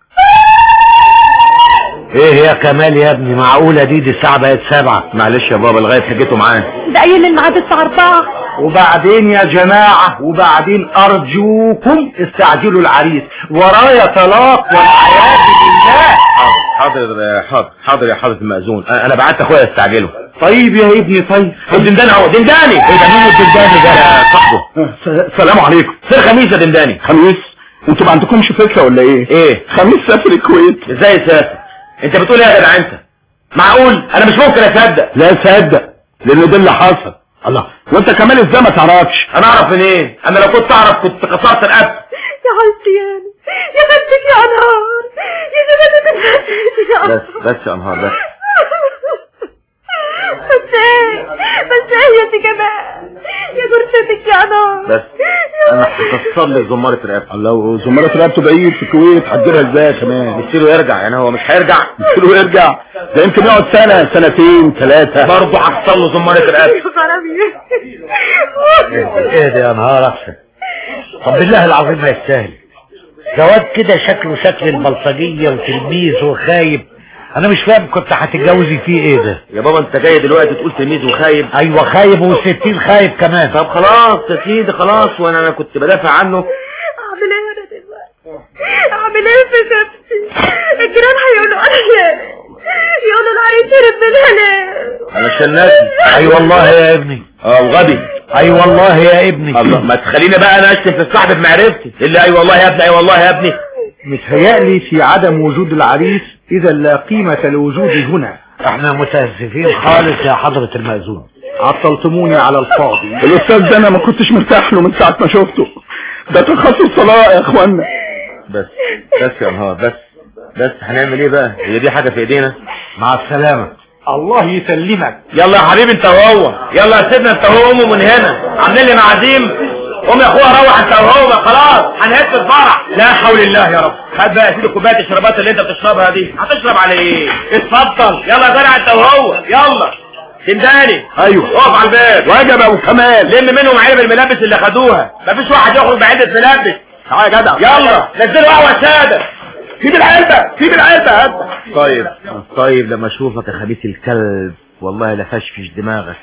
ايه يا كمال يا ابني معقولة دي دي الساعة بقت سبعة؟ معلش يا بابا لغاية حجته معاه. ده قايل الميعاد الساعة أربعة. وبعدين يا جماعة وبعدين ارجوكم استعجلوا العريس، ورايا طلاق والعياذ بالله. حاضر حاضر حاضر يا حضرة المأذون، انا بعت اخويا استعجله. طيب يا ابني طيب. الدنداني اهو. دنداني ايه ده؟ مين الدنداني ده؟ يا صاحبه. السلام عليكم. سير خميس يا دنداني. خميس؟ انتوا ما عندكمش فكرة ولا ايه؟ ايه؟ خميس سافر الكويت. ازاي يسافر؟ انت بتقول ايه يا جدع انت؟ معقول؟ انا مش ممكن اصدق. لا صدق لان ده اللي حصل. الله، وانت كمان ازاي ما تعرفش؟ انا اعرف منين؟ إيه؟ انا لو كنت اعرف كنت قطعت رقبتي. يا عصيان يا بنتك يا انهار يا زبادة يا بس بس يا انهار بس. بس ايه بس ايه يا سي كمان يا جرستك يا انهار. بس انا هكسر لك زمارة رقبتي. الله، وزمارة رقبته بعيد في الكويت هتجيبها ازاي كمان؟ نسيله يرجع يعني، هو مش هيرجع؟ نسيله يرجع ده يمكن يقعد سنة سنتين ثلاثة برضه هكسر له زمارة رقبتي. ايه ده يا نهار احسن. طب بالله العظيم ما يستاهل. جواد كده شكله شكل البلطجية وتلميذ وخايب. انا مش فاهم كنت هتتجوزي فيه ايه ده يا بابا؟ انت جاي دلوقتي تقول تلميذ وخايب؟ ايوه خايب وستين خايب كمان. طب خلاص يا سيدي خلاص، وانا انا كنت بدافع عنه. اعمل ايه انا دلوقتي؟ اعمل ايه في نفسي؟ الجيران هيقولوا انا يقولوا العريس هرب من هنا علشان الناس. اي والله يا ابني. اه وغبي. اي والله يا ابني. الله، ما تخليني بقى انا اشتم في الصاحب بمعرفتي اللي اي والله يا ابني اي والله يا ابني. متهيألي في عدم وجود العريس اذا لا قيمة لوجودي هنا. احنا متاسفين خالص يا حضرة المأذون، عطلتموني على الفاضي. الاستاذ ده انا ما كنتش مرتاح له من ساعة ما شفته. ده تخصص صلاة يا اخوانا. بس بس يا نهار بس بس هنعمل ايه بقى؟ هي دي حاجة في ايدينا؟ مع السلامة. الله يسلمك. يلا يا حبيبي انت وهو، يلا يا سيدنا انت وهو من هنا عاملين لي معازيم. قوم يا اخويا روح انت وهو خلاص هنهد الفرح. لا حول الله يا رب. خد بقى يا سيدي كوبايه الشربات اللي انت بتشربها دي. هتشرب على ايه؟ اتفضل يلا يا جدع انت وهو. يلا دنداني. ايوه اقف على الباب. واجب يا ابو كمال. لم منهم علب الملابس اللي خدوها، مفيش واحد يخرج بعدة ملابس. تعالى يا جدع. يلا نزلوا قهوه ساده. سيب العلبه سيب العلبه هات. طيب طيب لما اشوفك يا خبيث الكلب والله لا فشفش دماغك.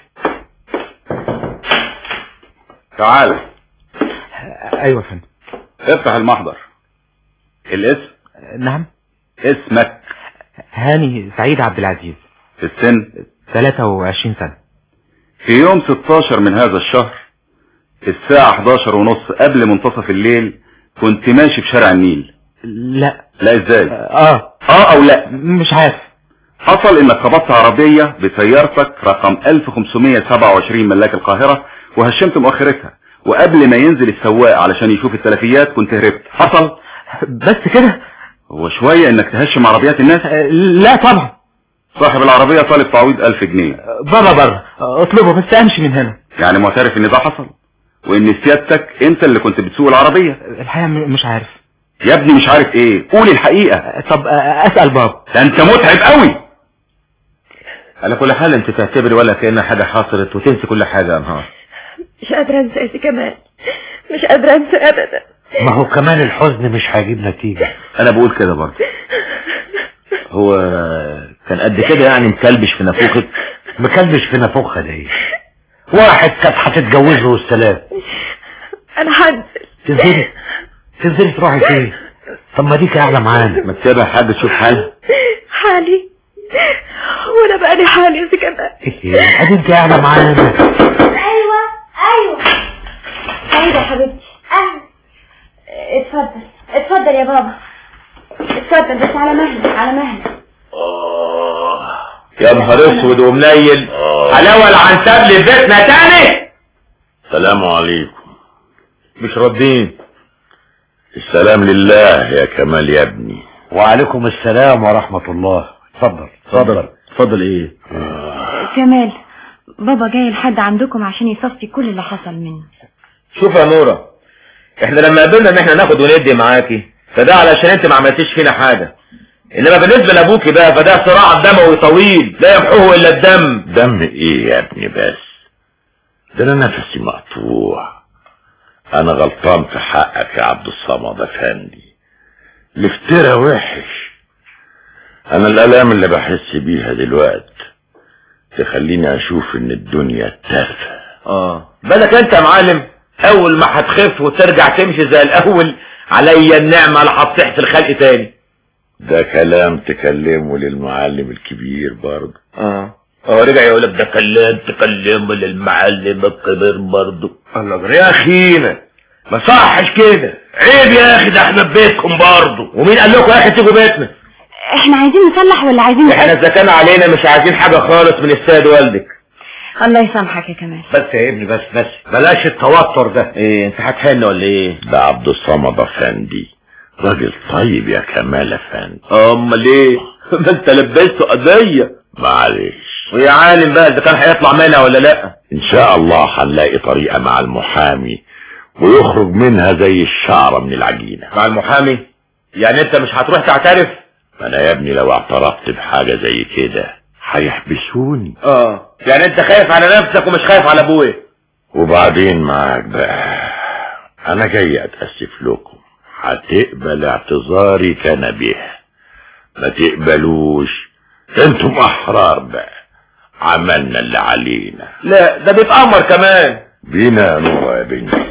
تعال. ايوه يا فندم. افتح المحضر. الاسم؟ نعم. اسمك؟ هاني سعيد عبد العزيز. السن؟ ثلاثة وعشرين سنة. في يوم ستاشر من هذا الشهر الساعة حداشر ونص قبل منتصف الليل كنت ماشي في شارع النيل. لا. لا ازاي؟ اه اه او لا؟ مش عارف. حصل انك خبطت عربية بسيارتك رقم ألف وخمسمية وسبعة وعشرين ملاك القاهرة وهشمت مؤخرتها، وقبل ما ينزل السواق علشان يشوف التلفيات كنت هربت. حصل؟ بس كده؟ هو شوية انك تهشم عربيات الناس؟ لا طبعا. صاحب العربية طالب تعويض ألف جنيه. بره بره اطلبه بس امشي من هنا. يعني معترف ان ده حصل وان سيادتك انت اللي كنت بتسوق العربية؟ الحقيقة مش عارف يا ابني. مش عارف ايه؟ قول الحقيقة. طب اسأل بابا. ده انت متعب قوي. على كل حال انت تعتبري ولا كأن حاجة حصلت وتنسي كل حاجة يا نهار. مش قادرة انسى يا كمان، مش قادرة انسى ابدا. ما هو كمان الحزن مش هيجيب نتيجة. انا بقول كده برضه. هو كان قد كده يعني مكلبش في نافوخك؟ مكلبش في نافوخها دي واحد كانت هتتجوزه والسلام. انا هنزل. تنزلي تنزلي تروحي فين؟ طب ما ديك قاعده معانا، ما تسيبها حاجه تشوف حالها. حالي وانا بقى لي حالي يا كمان. ايه ادي انت قاعده معانا. ايوه ايوه ايوه يا حبيبتي. اهلا. اتفضل اتفضل يا بابا اتفضل، بس على مهلك على مهلك. اه يا نهار اسود ومنيل، حلاوه العنتاب لبيتنا تاني. السلام عليكم. مش راضين. السلام لله يا كمال يا ابني. وعليكم السلام ورحمة الله. اتفضل اتفضل اتفضل. ايه آه. كمال بابا جاي لحد عندكم عشان يصفي كل اللي حصل منه. شوف يا نورة، احنا لما قابلنا ان احنا ناخد وندي معاكي فده علشان انت ما عملتيش فينا حاجة، انما بالنسبة لابوكي بقى فده صراع دموي طويل لا يمحوه الا الدم. دم ايه يا ابني بس؟ ده انا نفسي مقطوع. انا غلطان في حقك يا عبد الصمد افندي. الافتراء وحش. انا الالام اللي بحس بيها دلوقتي تخليني اشوف ان الدنيا تافهه. اه بالك انت يا معلم، اول ما هتخف وترجع تمشي زي الاول عليا النعمه لا هتطيح في الخلق تاني. ده كلام تكلمه للمعلم الكبير برضه. اه هو رجع يقول لك ده كلام تكلمه للمعلم الكبير برضه. الله يا اخينا ما صحش كده، عيب يا اخي، ده احنا في بيتكم برضه. ومين قال لكم يا اخي تيجوا بيتنا؟ احنا عايزين نصلح ولا عايزين احنا اذا كان علينا مش عايزين حاجه خالص من السيد والدك. الله يسامحك يا كمال. بس يا ابني بس بس بلاش التوتر ده. ايه انت هتحن ولا ايه؟ ده عبد الصمد افندي راجل طيب يا كمال افندي. امال ايه؟ ما انت لبسته قضيه. معلش. ويا عالم بقى اذا كان هيطلع منها ولا لا. ان شاء الله هنلاقي طريقه مع المحامي ويخرج منها زي الشعره من العجينه. مع المحامي؟ يعني انت مش هتروح تعترف؟ انا يا ابني لو اعترفت بحاجه زي كده هيحبسوني. اه يعني انت خايف على نفسك ومش خايف على ابويا. وبعدين معاك بقى، انا جاي اتاسف لكم. هتقبل اعتذاري كان به، ما تقبلوش انتم احرار بقى. عملنا اللي علينا. لا ده بيتأمر كمان. بينا يا نورة يا بنتي،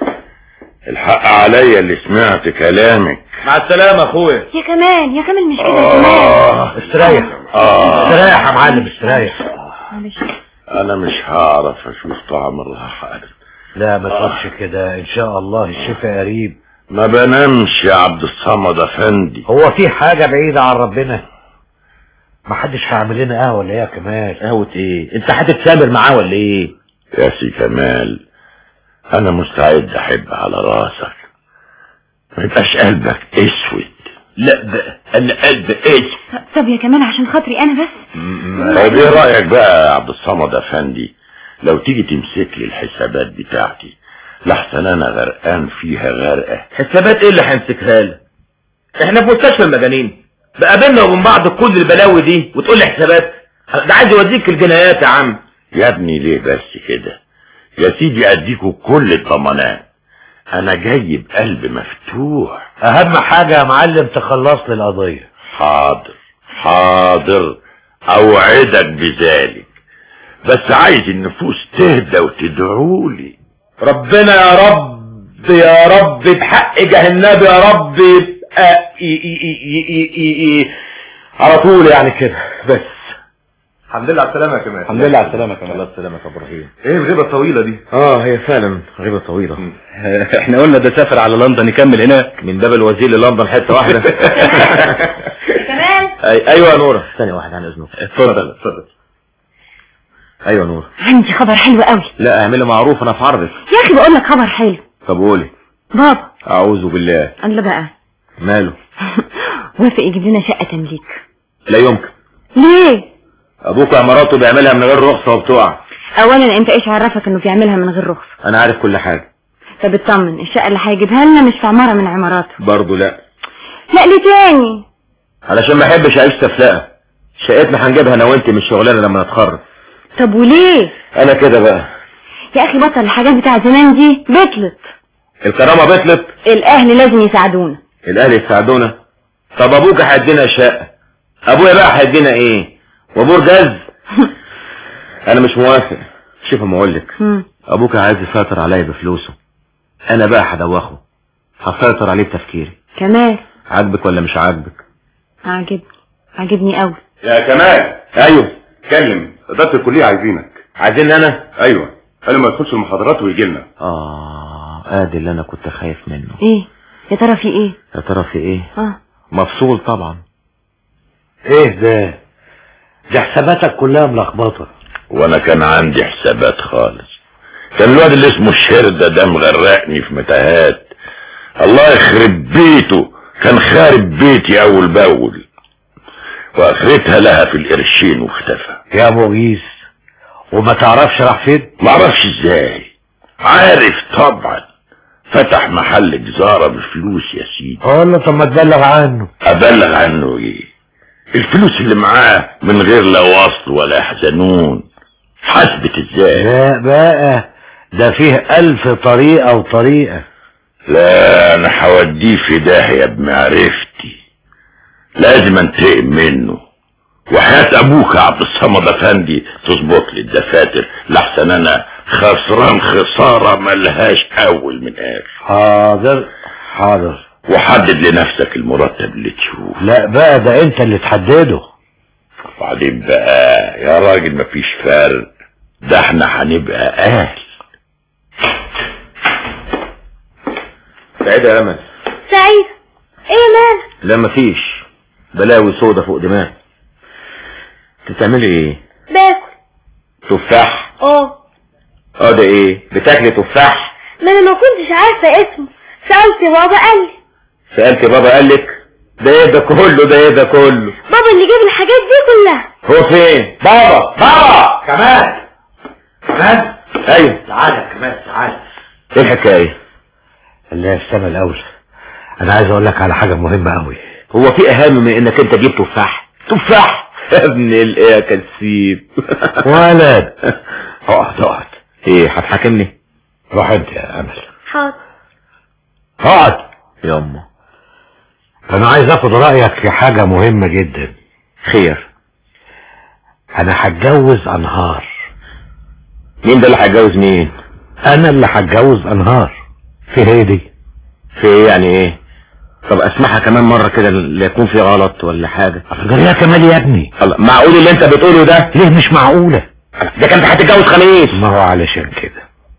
الحق عليا اللي سمعت كلامك. مع السلامة اخويا. يا كمال يا كمال مش كده يا آه كمال. استريح آه استريح يا معلم استريح. معلش. انا مش هعرف اشوف طعم الراحة ابدا. لا ما تقولش كده، ان شاء الله الشفاء قريب. ما بنامش يا عبد الصمد افندي. هو في حاجة بعيدة عن ربنا؟ ما حدش هيعمل لنا قهوة ولا ايه يا كمال؟ قهوة ايه؟ انت هتتسامر معاه ولا ايه؟ يا سي كمال انا مستعد احب على راسك، ما يبقاش قلبك اسود. لا بقى انا قلبي اسود. طب يا كمال عشان خاطري انا بس. طيب ايه رايك بقى يا عبد الصمد افندي لو تيجي تمسك لي الحسابات بتاعتي، لحسن انا غرقان فيها غرقه. حسابات ايه اللي هنسكها لك؟ احنا في مستشفى المجانين بقى بينا وبين بعض كل البلاوي دي وتقول لي حسابات؟ ده عايز يوديك الجنايات يا عم. يا ابني ليه بس كده؟ يا سيدي اديكوا كل الضمانات، انا جاي بقلب مفتوح. اهم حاجة يا معلم تخلص لي القضية. حاضر حاضر اوعدك بذلك، بس عايز النفوس تهدى وتدعولي. ربنا يا رب يا رب بحق جهنم يا رب يبقى على طول يعني كده بس. الحمد لله على السلامة يا كمال. الحمد لله على السلامة يا كمال. الله السلامة يا ابراهيم. ايه الغيبة الطويلة دي؟ اه هي فعلا غيبة طويلة. احنا قلنا ده سافر على لندن يكمل هناك. من باب الوزير للندن حتة واحدة. كمال. أي ايوه يا نورة. ثانية واحدة عن اذنك. اتفضل اتفضل. ايوه نورة. عندي خبر حلو قوي. لا اعملي معروف انا في عرضك. يا اخي بقول لك خبر حلو. طب قولي. بابا. اعوذ بالله. الله بقى. ماله؟ وافق يجيب لنا شقة تمليك. لا يمكن. ليه؟ ابوك عماراته بيعملها من غير رخصة وبتوع. اولا انت ايش عرفك انه بيعملها من غير رخصة؟ انا عارف كل حاجة. طب اطمن، الشقة اللي هيجيبها لنا مش في عمارة من عماراته. برضه لا. لا ليه تاني؟ علشان ما احبش اعيش سفلقة. شقتنا هنجيبها انا وانت من الشغلانة لما نتخرج. طب وليه؟ انا كده بقى. يا اخي بطل الحاجات بتاع زمان دي، بطلت. الكرامة بطلت. الاهل لازم يساعدونا. الاهل يساعدونا؟ طب ابوك هيدينا شقة، ابويا بقى هيدينا ايه؟ وابور جاز. انا مش موافق. شوف اما اقول لك، ابوك عايز يسيطر عليا بفلوسه، انا بقى هدوخه، هسيطر عليه بتفكيري. كمال، عاجبك ولا مش عاجبك؟ عاجبني، عاجبني قوي. يا كمال. ايوه اتكلم. اداره الكليه عايزينك. عايزيني انا؟ ايوه، قالوا ما يدخلش المحاضرات ويجي لنا. اه ادي اللي انا كنت خايف منه. ايه يا ترى في ايه؟ يا ترى في ايه؟ اه مفصول طبعا. ايه ده؟ دي حساباتك كلها ملخبطه. وانا كان عندي حسابات خالص. كان الواد اللي اسمه الشردة ده مغرقني في متاهات. الله يخرب بيته، كان خارب بيتي اول باول، واخرتها لها في القرشين واختفى. يا ابو غيث، وما تعرفش راح فين؟ ما اعرفش ازاي. عارف طبعا، فتح محل جزارة بفلوس يا سيدي. والله طب ما تبلغ عنه. ابلغ عنه ايه؟ الفلوس اللي معاه من غير لا وصل ولا حزنون، حسبت ازاي؟ لا بقى، ده فيه الف طريقة وطريقة. لا انا هوديه في داهية بمعرفتي، لازم انتقم منه. وحياة ابوك يا عبد الصمد افندي تظبط لي الدفاتر، لحسن انا خسران خسارة ملهاش اول من اخر. حاضر حاضر. وحدد لنفسك المرتب اللي تشوف. لا بقى، ده انت اللي تحدده. وبعدين بقى يا راجل مفيش فرق، ده احنا هنبقى اهل. سعيدة يا امل. سعيد، ايه مالك؟ لا مفيش، بلاوي سودا فوق دماغي. بتعملي ايه؟ باكل تفاح. اه اه ده ايه؟ بتاكلي تفاح؟ ما انا ما كنتش عارفه اسمه، سألت بابا قال لي. سألت بابا قالك؟ ده ايه ده كله؟ ده ايه ده كله؟ بابا اللي جاب الحاجات دي كلها. هو فين؟ بابا بابا كمال كمال. ايوه تعالى يا كمال تعالى. ايه الحكاية؟ اللي استنى الاول، انا عايز اقول لك على حاجة مهمة قوي. هو في اهم من انك انت جبت تفاح؟ تفاح يا ابن الايه يا كنسيب. ولد اقعد اقعد. ايه هتحاكمني؟ روح انت يا امل. حاضر. اقعد ياما. انا عايز اخد رأيك في حاجة مهمة جدا. خير. انا هتجوز انهار. مين ده اللي هيتجوز مين؟ انا اللي هتجوز انهار. في ايه دي؟ في ايه يعني ايه؟ طب اسمعها كمان مرة كده، لا يكون في غلط ولا حاجة. افجر يا كمال يا ابني. الله، معقول اللي انت بتقوله ده؟ ليه مش معقولة؟ ده كان هتتجوز خميس. ما هو علشان كده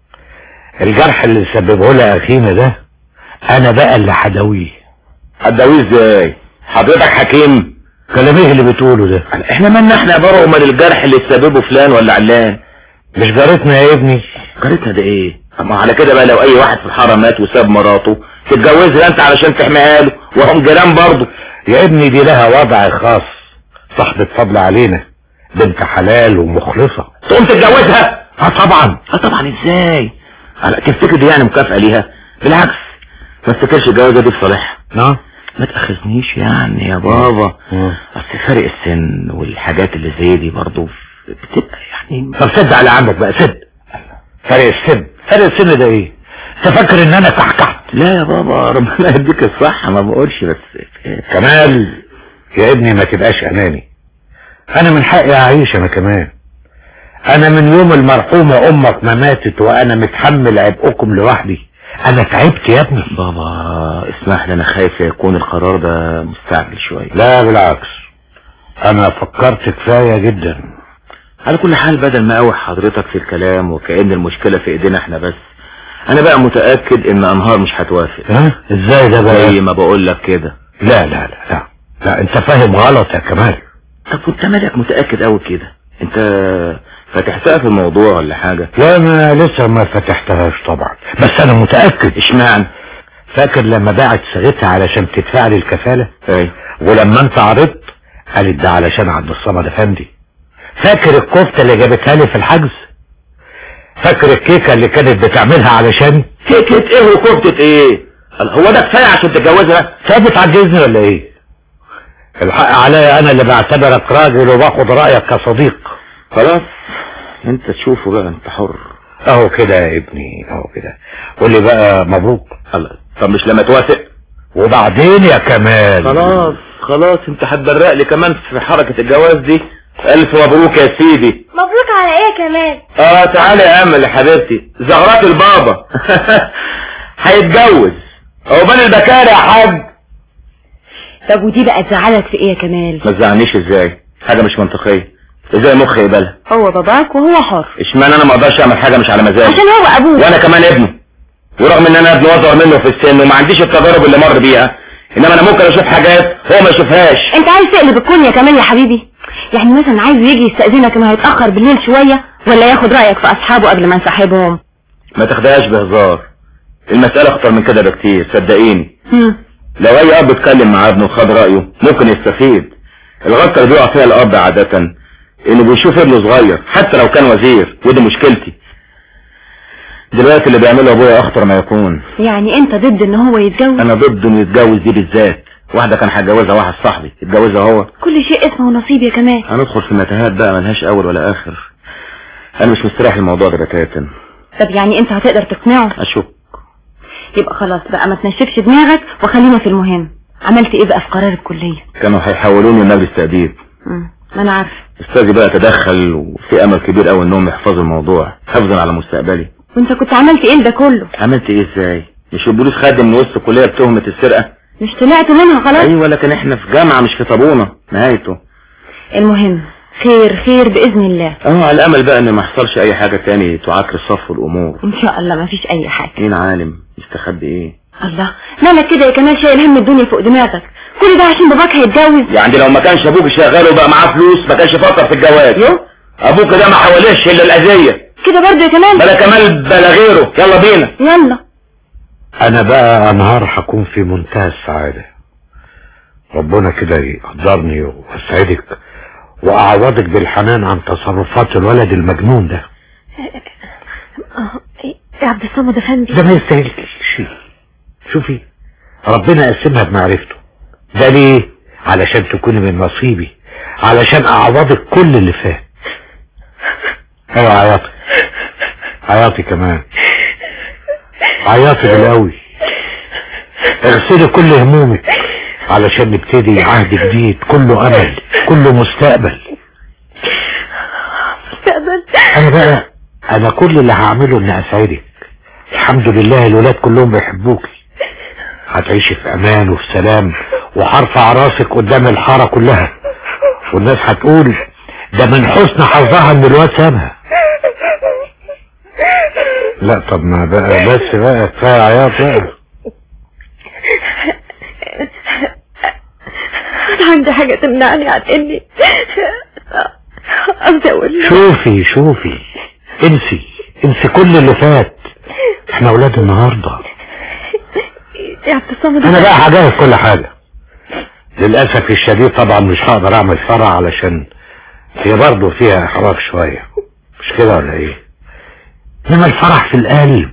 الجرح اللي سببه لها اخينا ده انا بقى اللي هداويه. هتداويه ازاي؟ حضرتك حكيم؟ كلام ايه اللي بتقوله ده؟ احنا مالنا احنا عباره امال الجرح اللي تسببه فلان ولا علان؟ مش جارتنا يا ابني. جارتنا ده ايه؟ اما على كده بقى لو اي واحد في الحاره مات وساب مراته تتجوزها انت علشان تحميها له، وهم جيران برضه. يا ابني دي لها وضع خاص، صاحبة فضل علينا، بنت حلال ومخلصة. تقوم تتجوزها؟ اه طبعا. اه طبعا ازاي؟ تفتكر دي يعني مكافأة ليها؟ بالعكس، ما افتكرش الجوازة دي في صالحها. نعم. ما تأخذنيش يعني يا بابا، اصل فرق السن والحاجات اللي زي دي برضه بتبقى يعني. طب سد على عندك بقى، سد. فرق السن فرق السن ده ايه؟ تفكر ان انا كحكحت؟ لا يا بابا ربنا يديك الصحة، ما بقولش بس. كمال يا ابني ما تبقاش اناني، انا من حقي اعيش انا كمان. انا من يوم المرحومة امك ما ماتت وانا متحمل عبئكم لوحدي. انا تعبت يا ابني. بابا اسمح لي، انا خايف يكون القرار ده مستعجل شوية. لا بالعكس، انا فكرت كفاية جدا. على كل حال بدل ما اوح حضرتك في الكلام وكأن المشكلة في ايدينا احنا بس، انا بقى متأكد ان انهار مش هتوافق. ها ازاي ده بقى؟ زي ما بقول لك كده. لا لا لا لا لا انت فاهم غلط يا كمال. طب وانت مالك متأكد اوي كده؟ انت فتحتها في الموضوع ولا حاجة؟ لا انا لسه ما فتحتهاش طبعا، بس انا متأكد. اشمعنى؟ فاكر لما باعت صاغتها علشان تدفع لي الكفالة؟ ايه. ولما انت عرضت قالت ده علشان عبد الصمد افندي. فاكر الكفتة اللي جابتها لي في الحجز؟ فاكر الكيكة اللي كانت بتعملها علشان؟ كيكة ايه وكفتة ايه؟ هو ده كفاية عشان تتجوزها؟ ثابت عجزني ولا ايه؟ الحق عليا انا اللي بعتبرك راجل وباخد رأيك كصديق. خلاص انت تشوفه بقى، انت حر. اهو كده يا ابني، اهو كده. قول لي بقى مبروك. الله، طب مش لما توافق؟ وبعدين يا كمال. خلاص خلاص انت هتبرق لي كمان في حركة الجواز دي. الف مبروك يا سيدي. مبروك على ايه يا كمال؟ اه تعالى يا امل يا حبيبتي، زغرات البابا هيتجوز عقبال البكاري يا حاج. طب ودي بقى تزعلك في ايه يا كمال؟ ما تزعلنيش ازاي؟ حاجه مش منطقيه، ازاي مخي يقبلها؟ هو باباك وهو حر. اشمعنى انا ما اقدرش اعمل حاجه مش على مزاجي؟ عشان هو ابوه وانا كمان ابنه، ورغم ان انا ابني واصغر منه في السن وما عنديش التجارب اللي مر بيها، انما انا ممكن اشوف حاجات هو ما يشوفهاش. انت عايز تقلب الكون يا كمال يا حبيبي؟ يعني مثلا عايز يجي يستأذنك انه هيتأخر بالليل شوية، ولا ياخد رأيك في اصحابه قبل ما نصاحبهم؟ ما تاخدهاش بهزار، المسألة اخطر من كده بكتير صدقيني. هم. لو اي اب اتكلم مع ابنه وخد رأيه ممكن يستفيد. الغلطة اللي بيقع فيها الاب عادة انه بيشوف ابنه صغير حتى لو كان وزير، ودي مشكلتي. دلوقتي اللي بيعمله ابويا اخطر ما يكون. يعني انت ضد ان هو يتجوز؟ انا ضد انه يتجوز دي بالذات. واحدة كان هتجوزها واحد صاحبي اتجوزها هو. كل شيء اسمه نصيب يا كمال. هندخل في متاهات بقى ملهاش اول ولا اخر. انا مش مستريح الموضوع ده بتاتا. طب يعني انت هتقدر تقنعه؟ اشوف. يبقى خلاص بقى ما تنشفش دماغك وخلينا في المهم. عملت ايه بقى في قرار الكلية؟ كانوا هيحولوني لمجلس تأديب. امم ما انا عارفه. استاذي بقى تدخل وفي امل كبير قوي انهم يحفظوا الموضوع حفظا على مستقبلي. وانت كنت عملت ايه ده كله؟ عملت ايه ازاي؟ مش البوليس خد من وسط الكليه بتهمه السرقه؟ مش طلعت منها خلاص؟ ايوه لكن احنا في جامعه مش في طابونه نهايته. المهم خير خير باذن الله. اه على الامل بقى ان ما يحصلش اي حاجه تاني تعكر صف الامور. ان شاء الله ما فيش اي حاجه. مين عالم يستخبي ايه؟ الله مالك كده يا كمال شايل هم الدنيا فوق دماغك؟ كل ده عشان باباك هيتجوز؟ يعني لو ما كانش ابوك شغال وبقى معاه فلوس ما كانش يفكر في الجواز. يو ابوك ده ما حواليش الا الاذيه كده برضه يا كمال. بلا كمال بلا غيره. يلا بينا. يلا. انا بقى نهار هكون في منتهى السعادة. ربنا كده يقدرني ويسعدك واعوضك بالحنان عن تصرفات الولد المجنون ده. يا عبد الصمد افندي ده ما يستاهلش شيء. شوفي ربنا قسمها بمعرفته. ده ليه؟ علشان تكوني من نصيبي، علشان اعوضك كل اللي فات. ايوه عياطي عياطي كمان عياطي بالقوي. اغسلي كل همومك علشان نبتدي عهد جديد كله امل كله مستقبل. مستقبل. انا بقى انا كل اللي هعمله اني اسعدك. الحمد لله الولاد كلهم بيحبوكي. هتعيشي في امان وفي سلام وهرفع راسك قدام الحارة كلها والناس هتقول ده من حسن حظها ان الواد سابها. لا طب ما بقى بس بقى كفايه عياط بقى. انا عندي حاجة تمنعني عن اني قصدي اقول لك. شوفي شوفي انسي انسي كل اللي فات. احنا اولاد النهارده. يا عبد الصمد انا بقى هجهز كل حاجة. للأسف الشديد طبعا مش هقدر اعمل فرع علشان هي برضه فيها احراج شوية، مش كده ولا ايه؟ انما الفرح في القلب.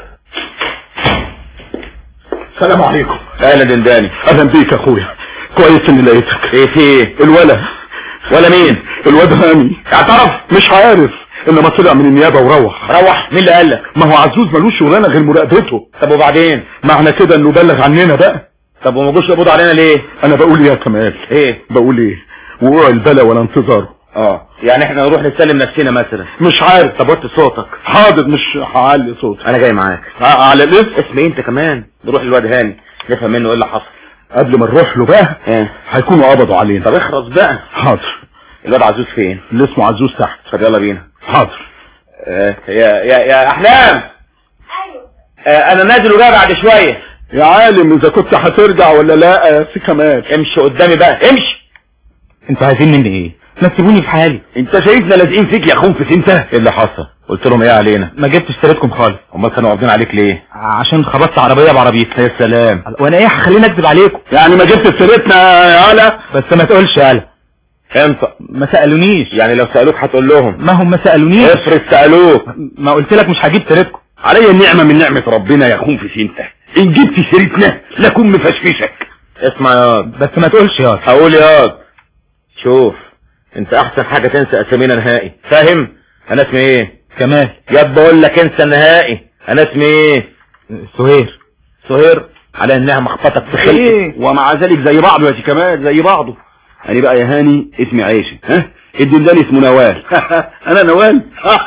السلام عليكم. اهلا دنداني. اهلا بيك يا اخويا، كويس اني لقيتك. ايه في ايه؟ الولا ولا مين؟ الواد هاني. اعترف؟ مش عارف انما طلع من النيابة وروح. روح؟ مين اللي قالك؟ ما هو عزوز ملوش شغلانة غير مراقبته. طب وبعدين؟ معنى كده انه بلغ عننا بقى. طب وما جوش يقبضوا علينا ليه؟ انا بقول يا كمال. ايه؟ بقول ايه؟ وقوع البلا ولا انتظاره. اه يعني احنا نروح نسلم نفسنا مثلا. مش عارف. طب وطي صوتك. حاضر مش هعلي صوتي. انا جاي معاك. على الاسم. اسم ايه انت كمان؟ نروح للواد هاني نفهم منه ايه اللي حصل. قبل ما نروح له بقى ايه؟ هيكونوا قبضوا علينا. طب اخرس بقى. حاضر. الواد عزوز فين؟ اللي اسمه عزوز تحت. طب يلا بينا. حاضر. آه يا يا يا احلام. ايوه. آه انا نازل وجاي بعد شويه. يا عالم اذا كنت هترجع ولا لا يا سي كمال. امشي قدامي بقى امشي. انتوا عايزين مني ايه؟ ما تسيبوني في حالي. انت شايفنا لازقين فيك يا خنفس انت. ايه اللي حصل؟ قلت لهم ايه علينا؟ ما جبتش سيرتكم خالص. امال كانوا واخدين عليك ليه؟ عشان خبطت عربيه بعربيتي. يا سلام. وانا ايه هخليني اكذب عليكم؟ يعني ما جبت سيرتنا يا هلا؟ بس ما تقولش يالا. انت ما سالونيش. يعني لو سالوك هتقول لهم؟ ما هم ما سالونيش. افرض سالوك. ما قلت لك مش هجيب سيرتكم. علي النعمه من نعمه ربنا يا خنفس انت. ان جبت سيرتنا لكن مفشفشك. اسمع ياض. بس ما تقولش ياض. هقول ياض. شوف انت احسن حاجه تنسى اسامينا نهائي، فاهم؟ انا اسمي ايه؟ كمال. ياض بقول لك انسى النهائي. انا اسمي ايه؟ سهير. سهير على انها مخبطك في خلقي. ايه ومع ذلك زي بعضه يا سي كمال زي بعضه. انا بقى يا هاني اسمي عيشه، ها الدندان اسمه نوال. انا نوال.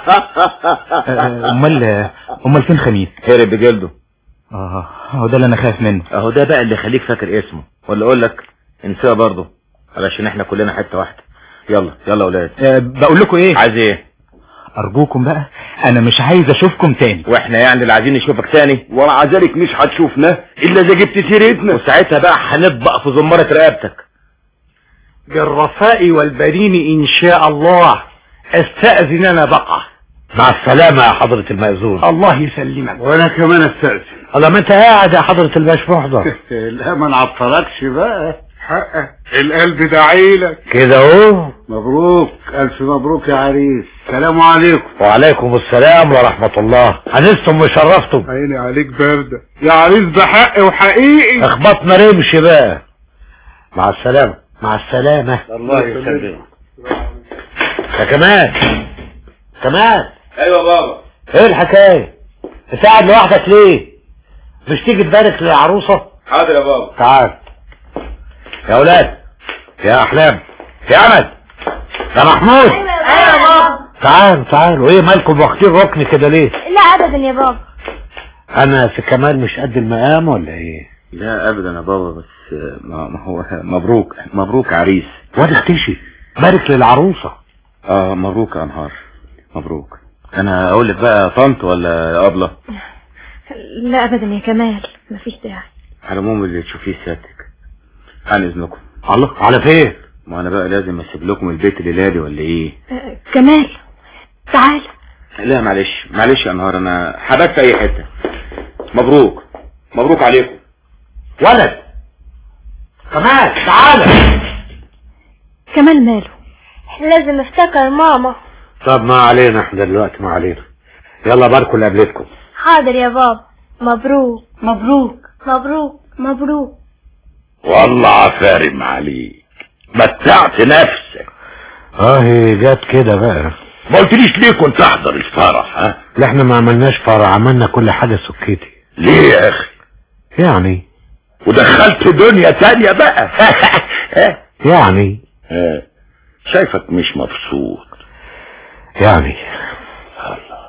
امال امال فين خميس؟ هرب بجلده. اه هو ده اللي انا خايف منه. اهو ده بقى اللي خليك فاكر اسمه، ولا اقول لك انساه برضه علشان احنا كلنا حته واحده. يلا يلا يا ولاد. أه بقول لكم ايه؟ عايز ايه؟ ارجوكم بقى انا مش عايز اشوفكم تاني. واحنا يعني اللي عايزين نشوفك تاني؟ ومع ذلك مش هتشوفنا الا اذا جبت سيرتنا، وساعتها بقى هنطبق في زمارة رقبتك. بالرفاء والبرين ان شاء الله. استأذن انا بقى. مع السلامة يا حضرة المأذون. الله يسلمك. وانا كمان استأذن. الله ما انت قاعد يا حضرة الباش محضر. لا ما نعطلكش بقى. حقك القلب داعيلك كده اهو. مبروك الف مبروك يا عريس. السلام عليكم. وعليكم السلام ورحمة الله. انستم وشرفتم. عيني عليك باردة يا عريس، بحق وحقيقي. اخبطنا رمش بقى. مع السلامة. مع السلامة. الله يسلمك. يا كمال. كمال. ايوه بابا. ايه الحكاية؟ انت قاعد لوحدك ليه؟ مش تيجي تبارك للعروسة؟ حاضر يا بابا. تعال يا اولاد، يا احلام، يا امل، يا محمود. ايوه يا بابا. تعال تعال. وايه مالكم واخدين ركن كده ليه؟ لا ابدا يا بابا. انا في كمال مش قد المقام ولا ايه؟ لا ابدا يا بابا، بس ما هو مبروك مبروك عريس. واد اختشي بارك للعروسة. اه مبروك يا انهار، مبروك. انا اقول لك بقى طنط ولا يا ابله؟ لا ابدا يا كمال مفيش داعي. على العموم اللي تشوفيه سيادتك. عن اذنكم. الله على فين؟ ما انا بقى لازم اسيب لكم البيت الليلادي ولا ايه؟ أه كمال تعال. لا معلش معلش يا انهار، انا حبات في اي حته. مبروك مبروك عليكم. ولد كمال تعالى. كمال ماله؟ لازم افتكر ماما. طب ما علينا احنا دلوقتي، ما علينا. يلا باركوا لقبلتكم. حاضر يا بابا. مبروك مبروك مبروك مبروك. والله عفارم عليك، متعت نفسك. اه جت كده بقى. ما قلتليش ليه كنت احضر الفرح؟ ها لا احنا ما عملناش فرح، عملنا كل حاجة سكيتي. ليه يا اخي؟ يعني ودخلت دنيا تانية بقى. يعني اه شايفك مش مبسوط يعني. الله،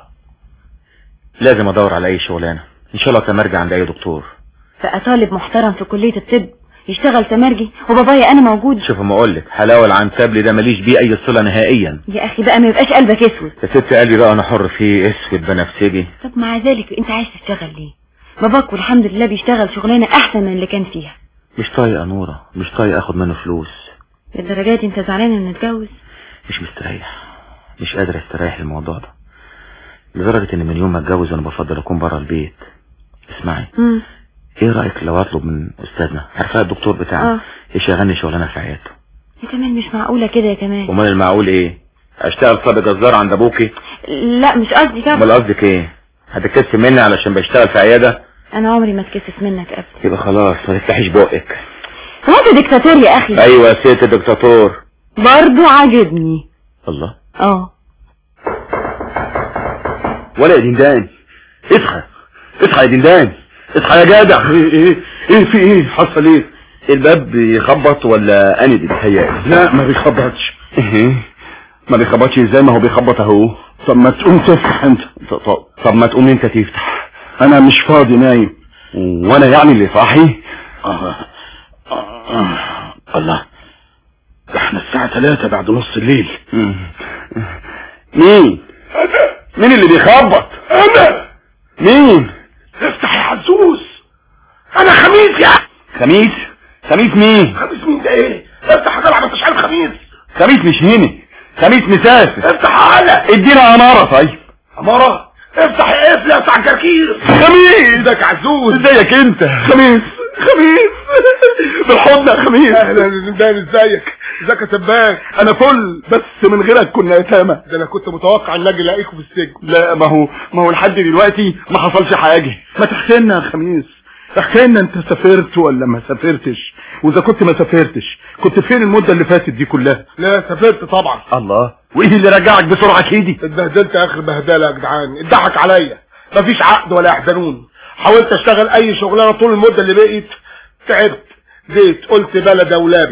لازم ادور على اي شغلانه ان شاء الله تمرجع عند اي دكتور. بقى طالب محترم في كلية الطب يشتغل تمرجي وبابايا انا موجود. شوف ما اقولك، حلاوه العنتبلي ده ماليش بيه اي صله نهائيا. يا اخي بقى ما يبقاش قلبك اسود. يا ست قلبي بقى انا حر فيه، اسود بنفسجي. طب مع ذلك انت عايز تشتغل ليه؟ باباك والحمد لله بيشتغل شغلانه احسن من اللي كان فيها. مش طايق نوره، مش طايق اخد منه فلوس. للدرجه دي انت زعلان ان نتجوز؟ مش مستريح، مش قادر استريح للموضوع ده، لدرجه ان من يوم ما اتجوز انا بفضل اكون بره البيت. اسمعي، امم ايه رايك لو اطلب من استاذنا عارفاه الدكتور بتاعنا اه يشغلني شغلانه في عيادته؟ يا كمان مش معقوله كده يا كمان. امال المعقول ايه؟ اشتغل صبي جزار عند ابوكي؟ لا مش قصدي كده. امال قصدك ايه؟ هتتكسف مني علشان بشتغل في عياده؟ انا عمري ما اتكسف منك ابدا. يبقى خلاص ما تفتحيش بقك. هو انت ديكتاتور يا اخي؟ ايوه يا ست دكتاتور. برضو عاجبني. الله. اه ولا يا دندان اصحى اصحى يا دندان اصحى يا جدع. ايه ايه ايه في ايه حصل ايه؟ الباب بيخبط ولا انا اللي بتهيألي؟ لا ما بيخبطش. ايه ما بيخبطش ازاي؟ ما هو بيخبط اهو. طب ما تقوم تفتح انت. طب, طب ما تقوم انت تفتح. انا مش فاضي نايم. وانا يعني اللي صاحي؟ آه. آه. آه. الله، احنا الساعة ثلاثة بعد نص الليل. مين مين اللي بيخبط؟ انا. مين؟ افتح يا عزوز، انا خميس. يا خميس؟ خميس مين؟ خميس مين ده ايه؟ افتح يا جدع، ما انتش عارف خميس. خميس مش هنا، خميس مسافر. افتح على ادينا امارة. طيب امارة؟ افتح يا قفل يا بتاع الكركير. خميس ايدك عزوز. ازيك انت؟ خميس خميس بالحضن يا خميس. اهلا دان، ازيك؟ ازيك يا سباك؟ انا فل، بس من غيرك كنا يتامى. ده انا كنت متوقع ان اجي الاقيكم في السجن. لا ما هو ما هو لحد دلوقتي ما حصلش حاجه. ما تحكي لنا يا خميس، احكي لنا انت سافرت ولا ما سافرتش؟ واذا كنت ما سافرتش كنت فين المده اللي فاتت دي كلها؟ لا سافرت طبعا. الله، وايه اللي رجعك بسرعه كده؟ اتبهدلت اخر بهدله يا جدعان، اتضحك عليا، مفيش عقد ولا يحزنون. حاولت اشتغل اي شغلانه طول المده اللي بقيت، تعبت، جيت قلت بلد اولابي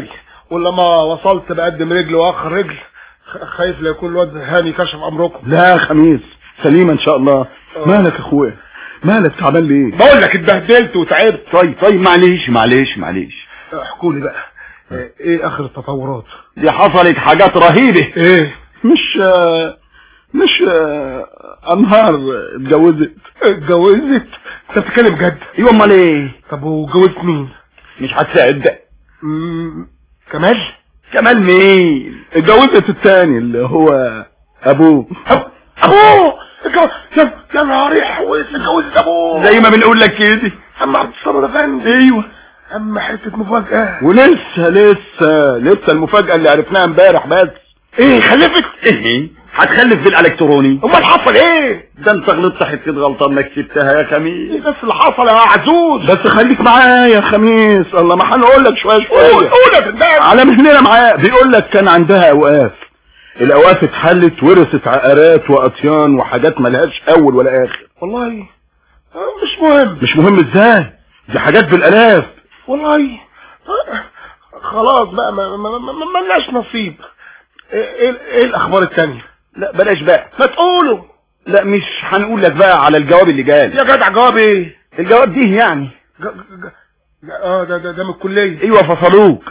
ولما وصلت بقدم رجل واخر رجل، خايف لا يكون الواد هاني كشف امركم. لا خميس سليمة ان شاء الله. أوه. مالك يا اخويا؟ مالك تعبان ليه؟ بقول لك اتبهدلت وتعبت. طيب طيب معلش معلش معلش احكوا لي بقى ايه اخر التطورات؟ دي حصلت حاجات رهيبة. ايه؟ مش آه مش آه انهار اتجوزت. اتجوزت؟ انت بتتكلم جد؟ ايوه امال ايه؟ طب وجوزت مين؟ مش هتصدق. امم كمال؟ كمال مين؟ اتجوزت التاني اللي هو ابوه. ابوه؟ يا يا نهار احوس، اتجوزت ابوه زي ما بنقول لك كده. اما عبد الصمد افندي. ايوه. اما حته مفاجاه. ولسه لسه لسه المفاجاه اللي عرفناها امبارح بس. ايه خلفت؟ ايه هتخلف بالالكتروني. امال حصل ايه؟ ده انت غلطت حته غلطه انك سبتها يا خميس. ايه بس اللي حصل يا عزوز؟ بس خليك معايا يا خميس. الله ما هنقول لك شويه شويه. قول قول يا بندان. على مهلنا معاه. بيقول لك كان عندها اوقاف، الاوقاف اتحلت ورثت عقارات واطيان وحاجات ملهاش اول ولا اخر. والله مش مهم. مش مهم ازاي؟ دي حاجات بالالاف. والله خلاص بقى ما ما ما ملناش نصيب. ايه ايه الاخبار التانية؟ لا بلاش بقى. ما تقولوا. لا مش هنقول لك بقى على الجواب اللي جالي. يا جدع جواب ايه؟ الجواب دي يعني ج... ج... ج... اه ده ده ده من الكلية. ايوه فصلوك.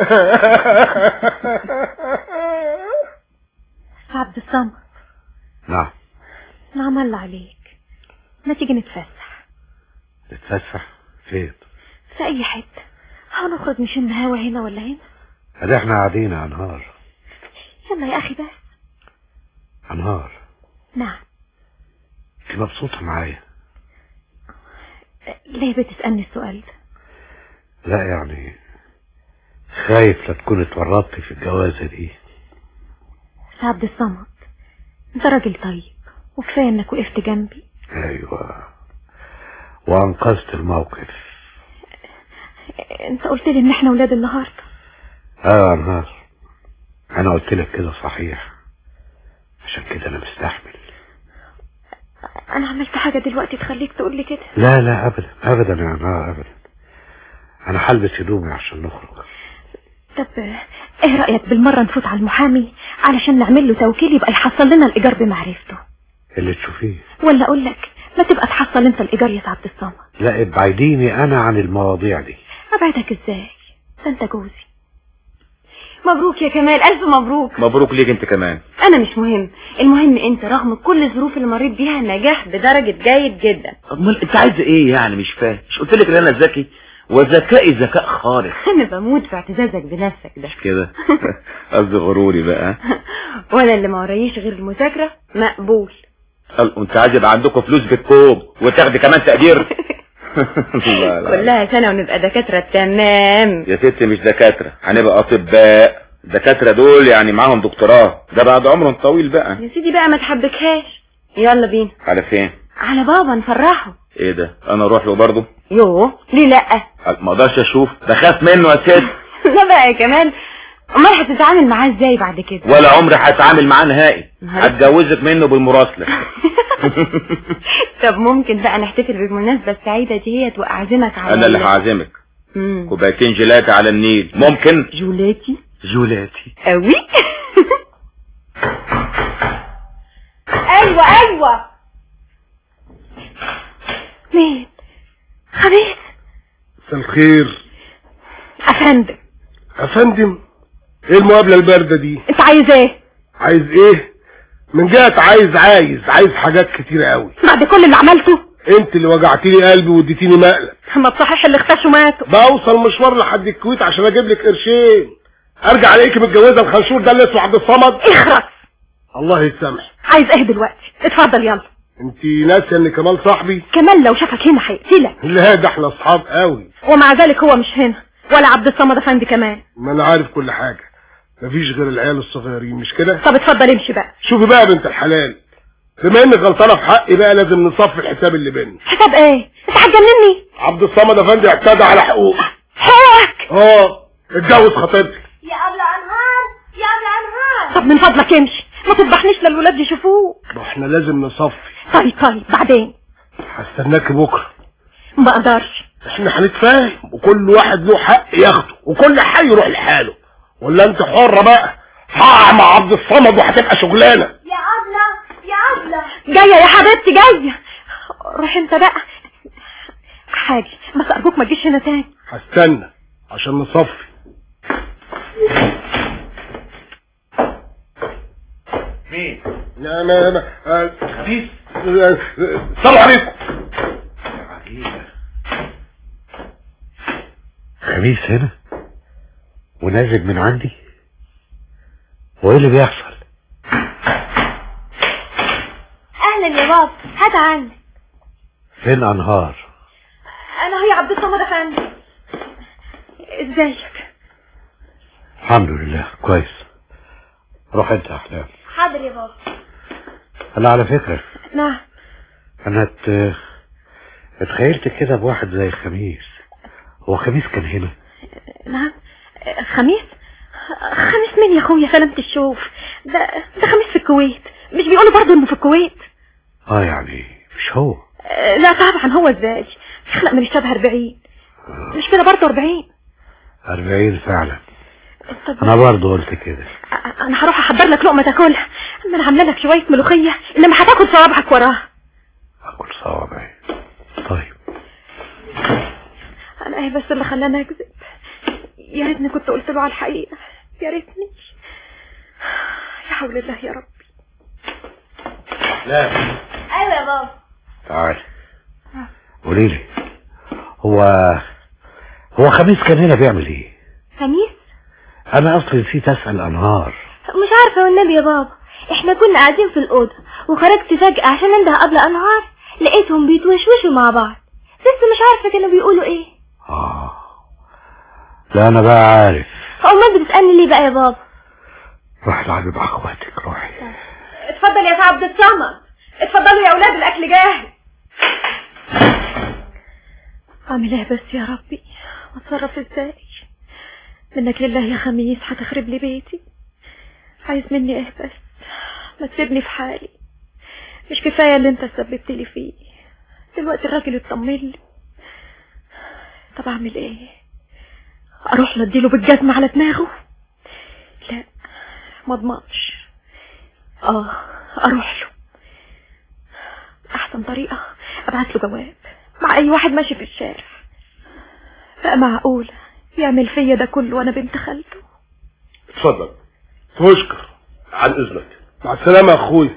عبد الصمد. نعم. نعم الله عليك، ما تيجي نتفسح؟ نتفسح فين؟ في اي حتة، هنخرج نشم هوا هنا ولا هنا؟ هل احنا قاعدين على نهار؟ يلا يا اخي بس. انهار. نعم. انت مبسوطة معايا؟ ليه بتسألني السؤال ده؟ لا يعني خايف لا تكون اتورطتي في الجوازة دي. عبد الصمد انت راجل طيب وكفاية انك وقفت جنبي. ايوه وانقذت الموقف. انت قلت لي ان احنا ولاد النهارده. اه نهار، انا قلت لك كده صحيح، عشان كده انا مستحمل. انا عملت حاجة دلوقتي تخليك تقول لي كده؟ لا لا ابدا ابدا يا نهار ابدا. انا هلبس هدومي عشان نخرج. طب ايه رأيك بالمرة نفوت على المحامي علشان نعمل له توكيل يبقى يحصل لنا الايجار بمعرفته؟ اللي تشوفيه. ولا اقول لك ما تبقى تحصل انت الايجار يا عبد الصمد. لا ابعديني انا عن المواضيع دي. ابعدك ازاي؟ ده انت جوزي. مبروك يا كمال، الف مبروك. مبروك ليك انت كمان. انا مش مهم، المهم انت رغم كل الظروف اللي مريت بيها نجاح بدرجة جيد جدا. امال انت عايز ايه يعني؟ مش فاهم. مش قلت لك ان انا ذكي وذكائي ذكاء خارق؟ انا بموت في اعتزازك بنفسك ده. مش كده؟ قصدي غروري بقى. وانا اللي ما ورايش غير المذاكره مقبول. قال انت عايز يبقى عندكم فلوس بالكوب وتاخدي كمان تقدير؟ لا لا. كلها سنه ونبقى دكاتره تمام. يا ستي مش دكاتره، هنبقى اطباء. الدكاتره دول يعني معاهم دكتوراه، ده بعد عمر طويل بقى. يا سيدي بقى ما تحبكهاش. يلا بينا. على فين؟ على بابا نفرحه. ايه ده؟ انا اروح له برضه؟ يوه ليه لا؟ ما اقدرش اشوف، بخاف منه يا ست. لا بقى يا كمال، امال هتتعامل معاه ازاي بعد كده؟ ولا عمري هتعامل معاه نهائي، هتجوزك منه بالمراسله. طب ممكن بقى نحتفل بالمناسبه السعيده ديت واعزمك على انا اللي هعزمك. كوبايتين جيلاتي على النيل ممكن؟ جولاتي؟ جولاتي قوي. ايوه ايوه. مين؟ خميس. مساء الخير. افندم. افندم؟ ايه المقابله البارده دي؟ انت عايز ايه؟ عايز ايه؟ من جهة عايز عايز عايز حاجات كتيرة قوي. بعد كل اللي عملته؟ انت اللي وجعتيني قلبي واديتيني مقلب. ما تصحيح اللي اختشوا ماتوا. بوصل مشوار لحد الكويت عشان اجيب لك قرشين ارجع الاقيكي متجوزه الخنشور ده اللي اسمه عبد الصمد. اخرس. الله يسامحك. عايز ايه دلوقتي؟ اتفضل يلا. انت ناسيه ان كمال صاحبي؟ كمال لو شافك هنا هيقتلك. لا ده احنا اصحاب قوي. ومع ذلك هو مش هنا ولا عبد الصمد افندي كمان. ما انا عارف كل حاجه، مفيش غير العيال الصغيرين مش كده؟ طب اتفضل امشي بقى. شوفي بقى يا بنت الحلال، بما انك غلطانه في حقي بقى لازم نصفي الحساب اللي بيننا. حساب ايه؟ انت هتجنني. عبد الصمد افندي اعتدى على حقوقي. حقوقك؟ اه اتجوز خطيبتي. يا ابله انهار يا ابله انهار. طب من فضلك امشي، ما تذبحنيش للولاد يشوفوك. ما احنا لازم نصفي. طيب طيب بعدين. هستناك بكره. ما اقدرش. احنا هنتفاهم وكل واحد له حق ياخده وكل حي يروح لحاله، ولا انت حرة بقى؟ هقع مع عبد الصمد وهتبقى شغلانة. يا عبلة يا عبلة جاية يا حبيبتي جاية. روح انت بقى حاجة، بس ارجوك ما تجيش هنا تاني. هستنى عشان نصفي. مين؟ لا ما ما دي السلام عليكم. خميس هنا ونازل من عندي؟ وايه اللي بيحصل؟ اهلا يا بابا، هات عني. فين انهار؟ انا هي عبد الصمد افندي. ازيك؟ الحمد لله كويس. روح انت يا احلام. حاضر يا بابا. انا على فكرة نعم. انا ات... اتخيلت كده بواحد زي خميس. هو خميس كان هنا؟ نعم. خميس؟ خميس مين يا اخويا؟ سلامة الشوف. ده ده خميس في الكويت. مش بيقولوا برضه انه في الكويت؟ اه يعني مش هو؟ لا طبعا هو ازاي؟ يخلق من الشبه اربعين. مش كده برضه اربعين؟ اربعين فعلا. انا برضه قلت كده. انا هروح احضر لك لقمه تاكلها. انا عامله لك شويه ملوخيه انما هتاكل صوابعك وراها. اكل صوابعي؟ طيب. انا ايه بس اللي خلاني اكذب؟ يا ريتني كنت قلت له على الحقيقه، يا ريتني. يا حول الله يا ربي. لا. ايوه يا بابا. تعال قولي لي، هو هو خميس كان هنا بيعمل ايه؟ خميس؟ انا اصلا نسيت اسال انهار. مش عارفه والنبي يا بابا، احنا كنا قاعدين في الاوضه وخرجت فجاه عشان انده قبل انهار، لقيتهم بيتوشوشوا مع بعض، بس مش عارفه كانوا بيقولوا ايه. اه لا انا بقى عارف. امال بتسالني ليه بقى يا بابا؟ روحي العبي مع اخواتك، روحي. اتفضل يا عبد الصمد، اتفضلوا يا اولاد الاكل جاهز. اعمل ايه بس يا ربي؟ اتصرف ازاي؟ منك لله يا خميس هتخرب لي بيتي. عايز مني ايه بس؟ ما تسيبني في حالي. مش كفايه اللي انت سببت لي فيه. دلوقتي الراجل اطمن لي. طب اعمل ايه؟ اروح نديله بالجزمه على دماغه؟ لا ما اضمنش. اه اروح له. احسن طريقه ابعت له جواب مع اي واحد ماشي في الشارع. لا معقول يعمل فيا ده كله وانا بنت خالته؟ اتفضل. تشكر. عن اذنك. مع السلامه يا اخوي.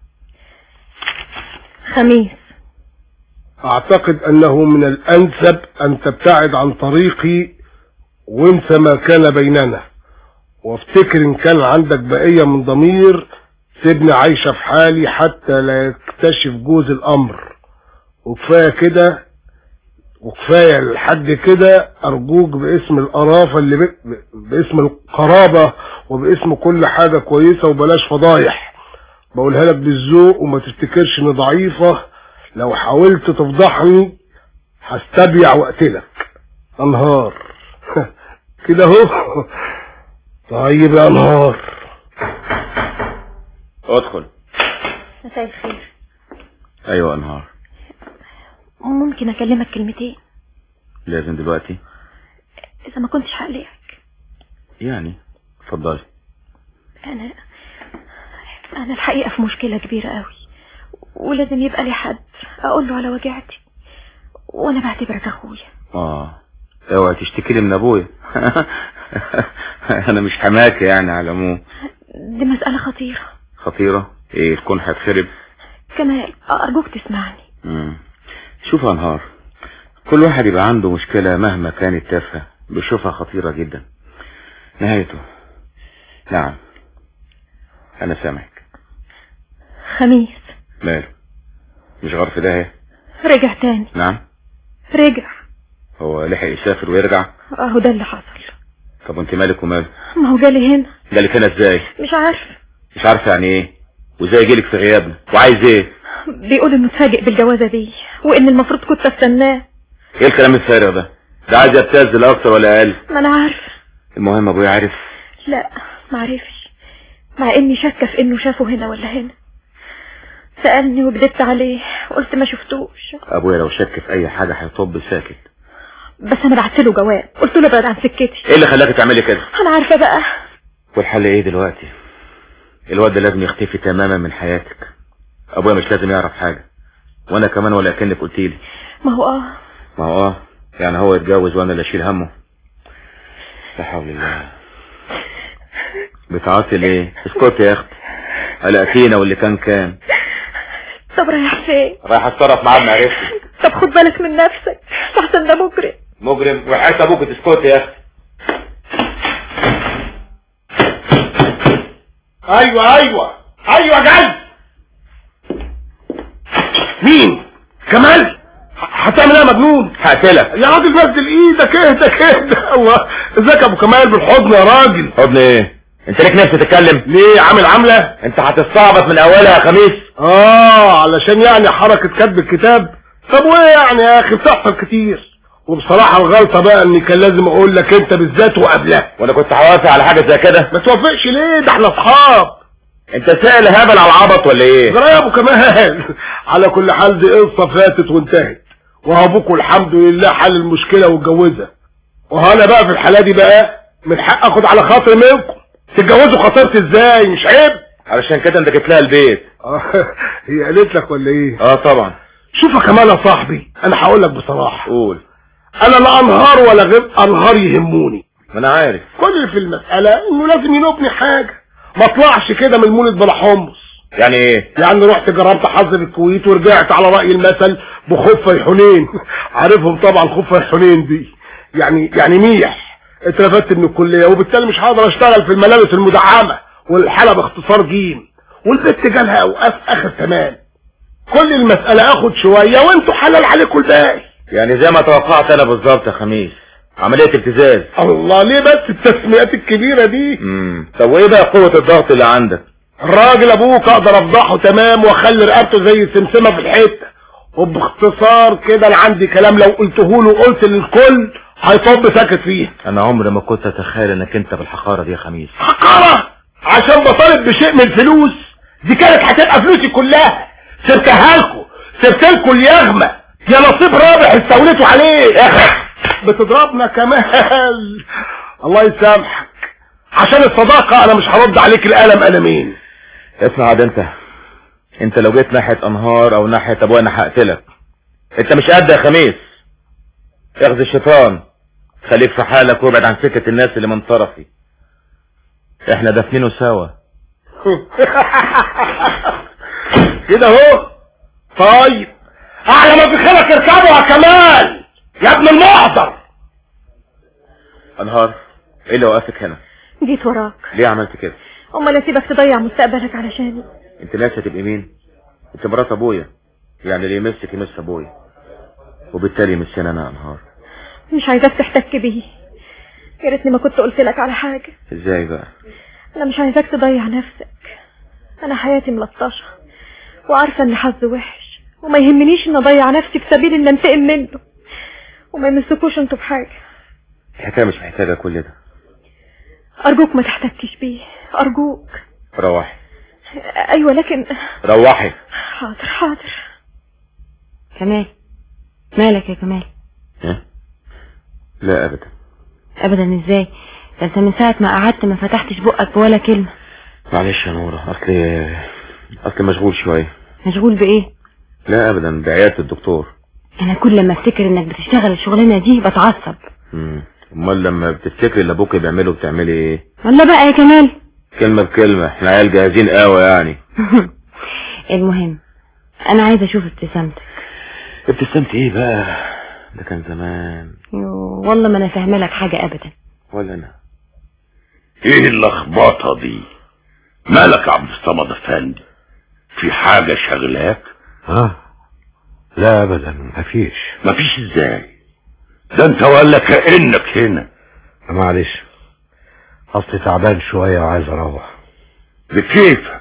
خميس، اعتقد انه من الانسب ان تبتعد عن طريقي وانسى ما كان بيننا، وافتكر ان كان عندك بقية من ضمير سيبني عايشة في حالي حتى لا يكتشف جوز الامر. وكفاية كده وكفاية لحد كده. ارجوك باسم القرافة اللي ب... باسم القرابة وباسم كل حاجة كويسة وبلاش فضايح. بقولها لك بالذوق وما تفتكرش اني ضعيفة. لو حاولت تفضحني هستبيع واقتلك. انهار كده اهو. طيب يا انهار. ادخل. مساء الخير. ايوه انهار. ممكن اكلمك كلمتين؟ لازم دلوقتي؟ اذا ما كنتش هقلقك. يعني اتفضلي. انا انا الحقيقه في مشكله كبيره قوي ولازم يبقى لي حد اقول له على وجعتي، وانا بعتبرك اخويا. اه اوعي تشتكي لي من ابويا. انا مش حماكه يعني على العموم. دي مساله خطيره. خطيره؟ ايه الكون هتخرب؟ كمال ارجوك تسمعني. امم شوف يا انهار، كل واحد يبقى عنده مشكله مهما كانت تافهه بيشوفها خطيره جدا. نهايته نعم انا سامعك. خميس ماله؟ مش غرف ده؟ رجع تاني. نعم رجع. هو لحق يسافر ويرجع؟ اهو ده اللي حصل. طب وانت مالك وماله؟ ما هو جالي هنا. جالك هنا ازاي؟ مش عارف. مش عارف يعني ايه؟ وازاي جالك في غيابنا؟ وعايز ايه؟ بيقول انه اتفاجئ بالجوازه دي وان المفروض كنت استناه. ايه الكلام الفارغ ده؟ ده عايز يبتز لا اكتر ولا اقل. ما انا عارف. المهم ابويا عارف؟ لا ما عرفش، مع اني شاكه في انه شافه هنا ولا هنا. سألني وكدبت عليه وقلت ما شفتوش. ابويا لو شك في اي حاجه هيطب ساكت. بس انا بعت له جواب قلت له ابعد عن سكتي. ايه اللي خلاك تعملي كده؟ انا عارفه بقى. والحل ايه دلوقتي؟ الواد ده لازم يختفي تماما من حياتك. ابويا مش لازم يعرف حاجه، وانا كمان ولا كأنك قلتيلي. ما هو اه ما هو اه يعني هو يتجوز وانا اللي اشيل همه؟ لا حول الله. بتعاطي ليه؟ اسكتي يا اختي، قلقتينا واللي كان كان. طب رايح فين؟ رايح اتصرف معاه بمعرفتي. طب خد بالك من نفسك احسن ده مجرم. مجرم؟ وحياة ابوك تسكتي يا اختي. ايوه ايوه ايوه جاي. مين؟ كمال؟ هتعمل ايه يا مجنون؟ هقتلك يا راجل. نزل ايدك اهدى كده. الله، ازيك يا ابو كمال؟ بالحضن يا راجل. حضن ايه؟ انت ليك نفس تتكلم؟ ليه عامل عامله؟ انت هتستعبط من اولها يا خميس. اه علشان يعني حركه كتب الكتاب. طب وايه يعني يا اخي؟ بتحصل كتير. وبصراحه الغلطه بقى اني كان لازم اقول لك انت بالذات وقبلها. وانا كنت هوافق على حاجه زي كده؟ ما توافقش ليه؟ ده احنا اصحاب. انت سائل هبل على العبط ولا ايه؟ جرى يا ابو كمال. على كل حال دي قصه فاتت وانتهت، وابوك والحمد لله حل المشكله واتجوزها. وهنا بقى في الحاله دي بقى من حق اخد على خاطر منكم. تتجوزوا خسرت ازاي؟ مش عيب؟ علشان كده انت جبت لها البيت. هي قالت لك ولا ايه؟ اه طبعا. شوف يا كمال يا صاحبي، انا هقول لك بصراحه. قول. انا لا انهار ولا غير انهار يهموني. ما انا عارف. كل اللي في المساله انه لازم ينوبني حاجه، ما اطلعش كده من المولد بلا حمص. يعني ايه؟ يعني رحت جربت حظ في الكويت ورجعت على رأي المثل بخفة حنين. عارفهم طبعا خفة حنين دي. يعني يعني ميح اترفدت من الكلية، وبالتالي مش هقدر اشتغل في الملابس المدعمة والحالة باختصار جيم، والبت جالها اوقاف اخر تمام. كل المسألة اخد شوية وانتوا حلال عليكم الباقي. يعني زي ما توقعت انا بالظبط يا خميس، عملية ابتزاز. الله، ليه بس التسميات الكبيرة دي؟ امم طب وايه بقى قوة الضغط اللي عندك؟ الراجل ابوك اقدر افضحه تمام واخلي رقبته زي السمسمه في الحته. وباختصار كده انا عندي كلام لو قلته له قلت للكل هيطب ساكت فيه. انا عمري ما كنت اتخيل انك انت بالحقاره دي يا خميس. حقاره؟ عشان بطالب بشيء من الفلوس؟ دي كانت هتبقى فلوسي كلها، سبتها لكم، سبت لكم اليغمه. يا نصيب رابح استوليتوا عليه. بتضربنا كمال. الله يسامحك. عشان الصداقه انا مش هرد عليك القلم قلمين. اسمع عاد، انت انت لو جيت ناحية انهار او ناحية ابويا انا هقتلك. انت مش قد يا خميس. اخذ الشيطان، خليك في حالك وابعد عن سكة الناس اللي من طرفي. احنا دافنينه سوا. كده اهو. طيب اعلى ما في خيرك اركبوا يا كمال يا ابن المحضر. انهار، ايه اللي وقفك هنا؟ جيت وراك. ليه عملت كده؟ امال اسيبك تضيع مستقبلك علشاني؟ انت ناسه تبقي مين؟ انت مرات ابويا، يعني اللي يمسك يمس ابويا، وبالتالي يمسني انا انهار. مش عايزاك تحتك بيه. يا ريتني ما كنت قلت لك على حاجه. ازاي بقى؟ انا مش عايزاك تضيع نفسك. انا حياتي ملطشه وعارفه ان حظي وحش، وما يهمنيش ان اضيع نفسي في سبيل ان انتقم منه، وما يمسكوش انتوا بحاجه. الحكايه مش محتاجه كل ده. ارجوك ما تحتكش بيه، ارجوك. روحي. ايوه لكن. روحي. حاضر حاضر. كمال، مالك يا كمال؟ ايه؟ لا ابدا. ابدا ازاي؟ ده انت من ساعه ما قعدت ما فتحتش بقك ولا كلمه. معلش يا نوره، اصلي اصلي مشغول شويه. مشغول بايه؟ لا ابدا، بعياده الدكتور. انا كل لما افتكر انك بتشتغل الشغلانه دي بتعصب. امم امال لما بتفتكري اللي ابوك بيعمله بتعملي ايه؟ والله بقى يا كمال. كلمه بكلمه، احنا عيال جاهزين قوي يعني. المهم انا عايزه اشوف ابتسامتك. ابتسامتي ايه بقى؟ ده كان زمان. يوه والله ما انا فاهمه لك حاجه ابدا. ولا انا. ايه اللخبطه دي؟ مالك يا عبد الصمد افندي؟ في حاجه شغلاك؟ ها؟ لا ابدا، مفيش. مفيش ازاي؟ ده انت ولا كأنك هنا. معلش، اصلي تعبان شويه وعايز اروح. بكيفك.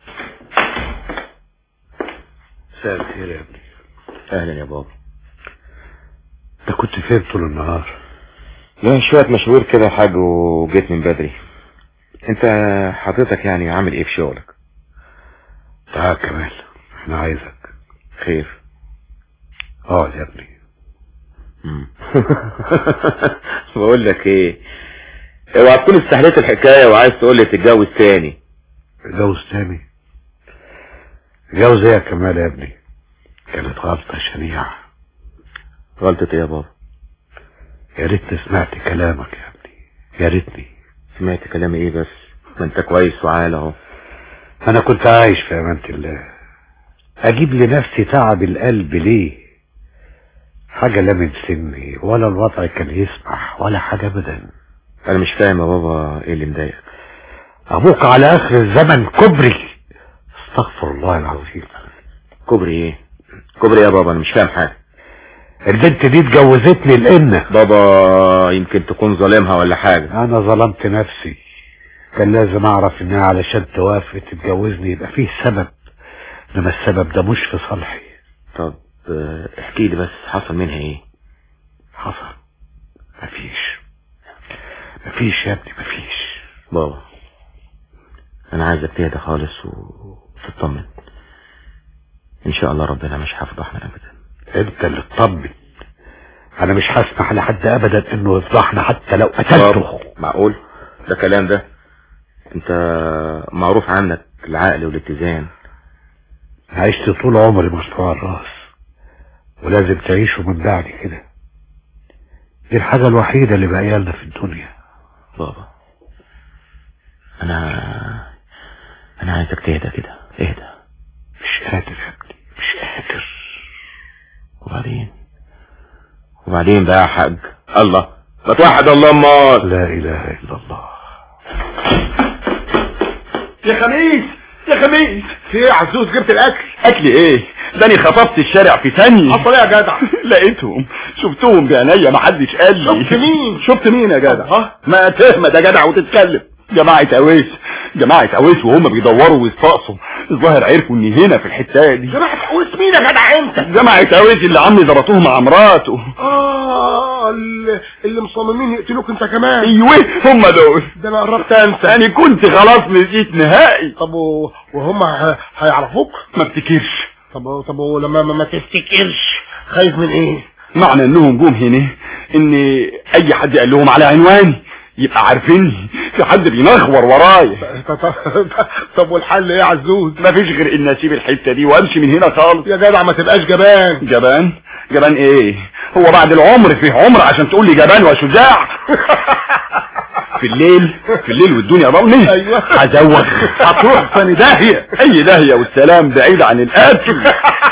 مساء الخير يا ابني. اهلا يا بابا. انت كنت فين طول النهار؟ لا شويه مشغول كده يا حاج، وجيت من بدري. انت حضرتك يعني عامل ايه في شغلك؟ تعال كمال، انا عايزك. خير؟ اقعد يا ابني. بقول لك ايه، اوعى تكون استهليت الحكايه وعايز تقول لي تتجوز تاني. اتجوز تاني؟ اتجوز ايه يا كمال يا ابني؟ كانت غلطه شنيعه. غلطه ايه يا بابا؟ يا ريتني سمعت كلامك يا ابني، يا ريتني. سمعت كلامي ايه بس؟ ما انت كويس وعال اهو. انا كنت عايش في امانه الله، اجيب لنفسي تعب القلب ليه؟ حاجه لا من سني ولا الوضع كان يسمح ولا حاجه ابدا. انا مش فاهم يا بابا ايه اللي مضايقك. ابوك على اخر الزمن كبري، استغفر الله العظيم. كبري ايه؟ كبري يا بابا؟ انا مش فاهم حاجه. البنت دي اتجوزتني لان بابا يمكن تكون ظالمها ولا حاجه. انا ظلمت نفسي، كان لازم اعرف انها علشان توافق تتجوزني يبقى فيه سبب، انما السبب ده مش في صالحي. طب احكي لي بس حصل منها ايه؟ حصل؟ مفيش مفيش يا ابني مفيش. بابا انا عايزك تهدى خالص وتطمن، ان شاء الله ربنا مش هيفضحنا ابدا. انت اللي تطمن، انا مش هسمح لحد ابدا انه يفضحنا حتى لو قتلته. معقول ده كلام ده؟ انت معروف عنك العقل والاتزان. عشت طول عمري مرفوع الراس ولازم تعيشوا من بعد كده، دي الحاجة الوحيدة اللي باقيه لنا في الدنيا. بابا انا انا عايزك تهدى كده، اهدى. مش قادر يا ابني مش قادر. وبعدين وبعدين بقى يا حاج، الله ما توحد الله. امال لا اله الا الله. يا خميس يا خميس، في ايه يا عزوز؟ جبت الاكل؟ اكل ايه؟ داني خطفت الشارع في ثانيه. حصل ايه يا جدع؟ لقيتهم، شفتهم بعينيا، ما حدش قال لي. شفت مين؟ شفت مين يا جدع؟ ها ما تهمه ده جدع وتتكلم. جماعه اويس جماعه اويس وهم بيدوروا ويستقصوا، الظاهر عرفوا اني هنا في الحته دي. جماعه اويس مين يا جدع انت؟ جماعه اويس اللي عمي ضربوه مع مراته. اه اللي, اللي مصممين يقتلوك انت كمان. ايوه هم دول. ده انا قربت انسى، انا كنت خلاص نسيت نهائي. طب وهم هيعرفوك؟ ما افتكرش. طب طب ولما ما تفتكرش خايف من ايه؟ معنى انهم جم هنا ان اي حد قال لهم على عنواني يبقى عارفيني في حد بينخور ورايا. طب والحل ايه يا عزوز؟ مفيش غير ان اسيب الحته دي وامشي من هنا خالص. يا جدع ما تبقاش جبان. جبان؟ جبان ايه؟ هو بعد العمر فيه عمر عشان تقول لي جبان وشجاع؟ في الليل في الليل والدنيا ضلمه. ايوه هزوغ، هتروح ثاني داهيه، اي داهيه والسلام بعيد عن القتل.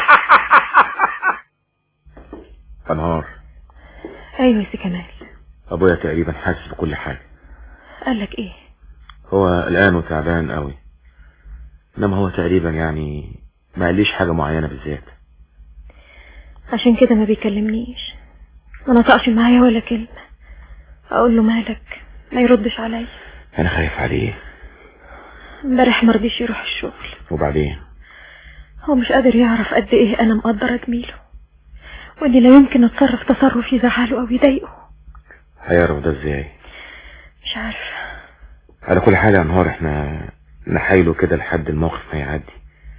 انهار. ايوه يا سي كمال. ابويا تقريبا حاسس بكل حاجه. قالك ايه؟ هو قلقان وتعبان قوي، انما هو تقريبا يعني ما قاليش حاجه معينه بالذات. عشان كده ما بيكلمنيش، ما نطقش معايا ولا كلمه. اقول له مالك ما يردش عليا. انا خايف عليه. امبارح ما رضيش يروح الشغل. وبعدين؟ هو مش قادر يعرف قد ايه انا مقدره جميله، واني لا يمكن اتصرف تصرف يزعله او يضايقه. هيعرف ده ازاي؟ مش عارفه. على كل حال يا انهار احنا نحايله كده لحد الموقف ما يعدي.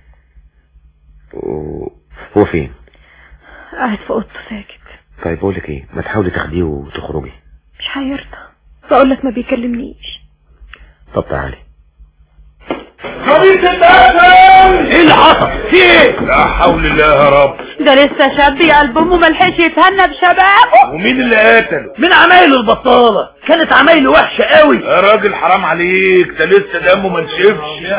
و... هو فين؟ قاعد في اوضته ساكت. طيب بقولك ايه، ما تحاولي تاخديه وتخرجي. مش هيرضى، بقولك ما بيكلمنيش. طب تعالي. خميس القتل! ايه اللي حصل؟ في ايه؟ لا حول الله يا رب. ده لسه شاب يا قلب امه ملحقش يتهنى بشبابه. ومين اللي قتله؟ من عمايله البطالة، كانت عمايله وحشة قوي. يا راجل حرام عليك، ده لسه دمه ما نشفش.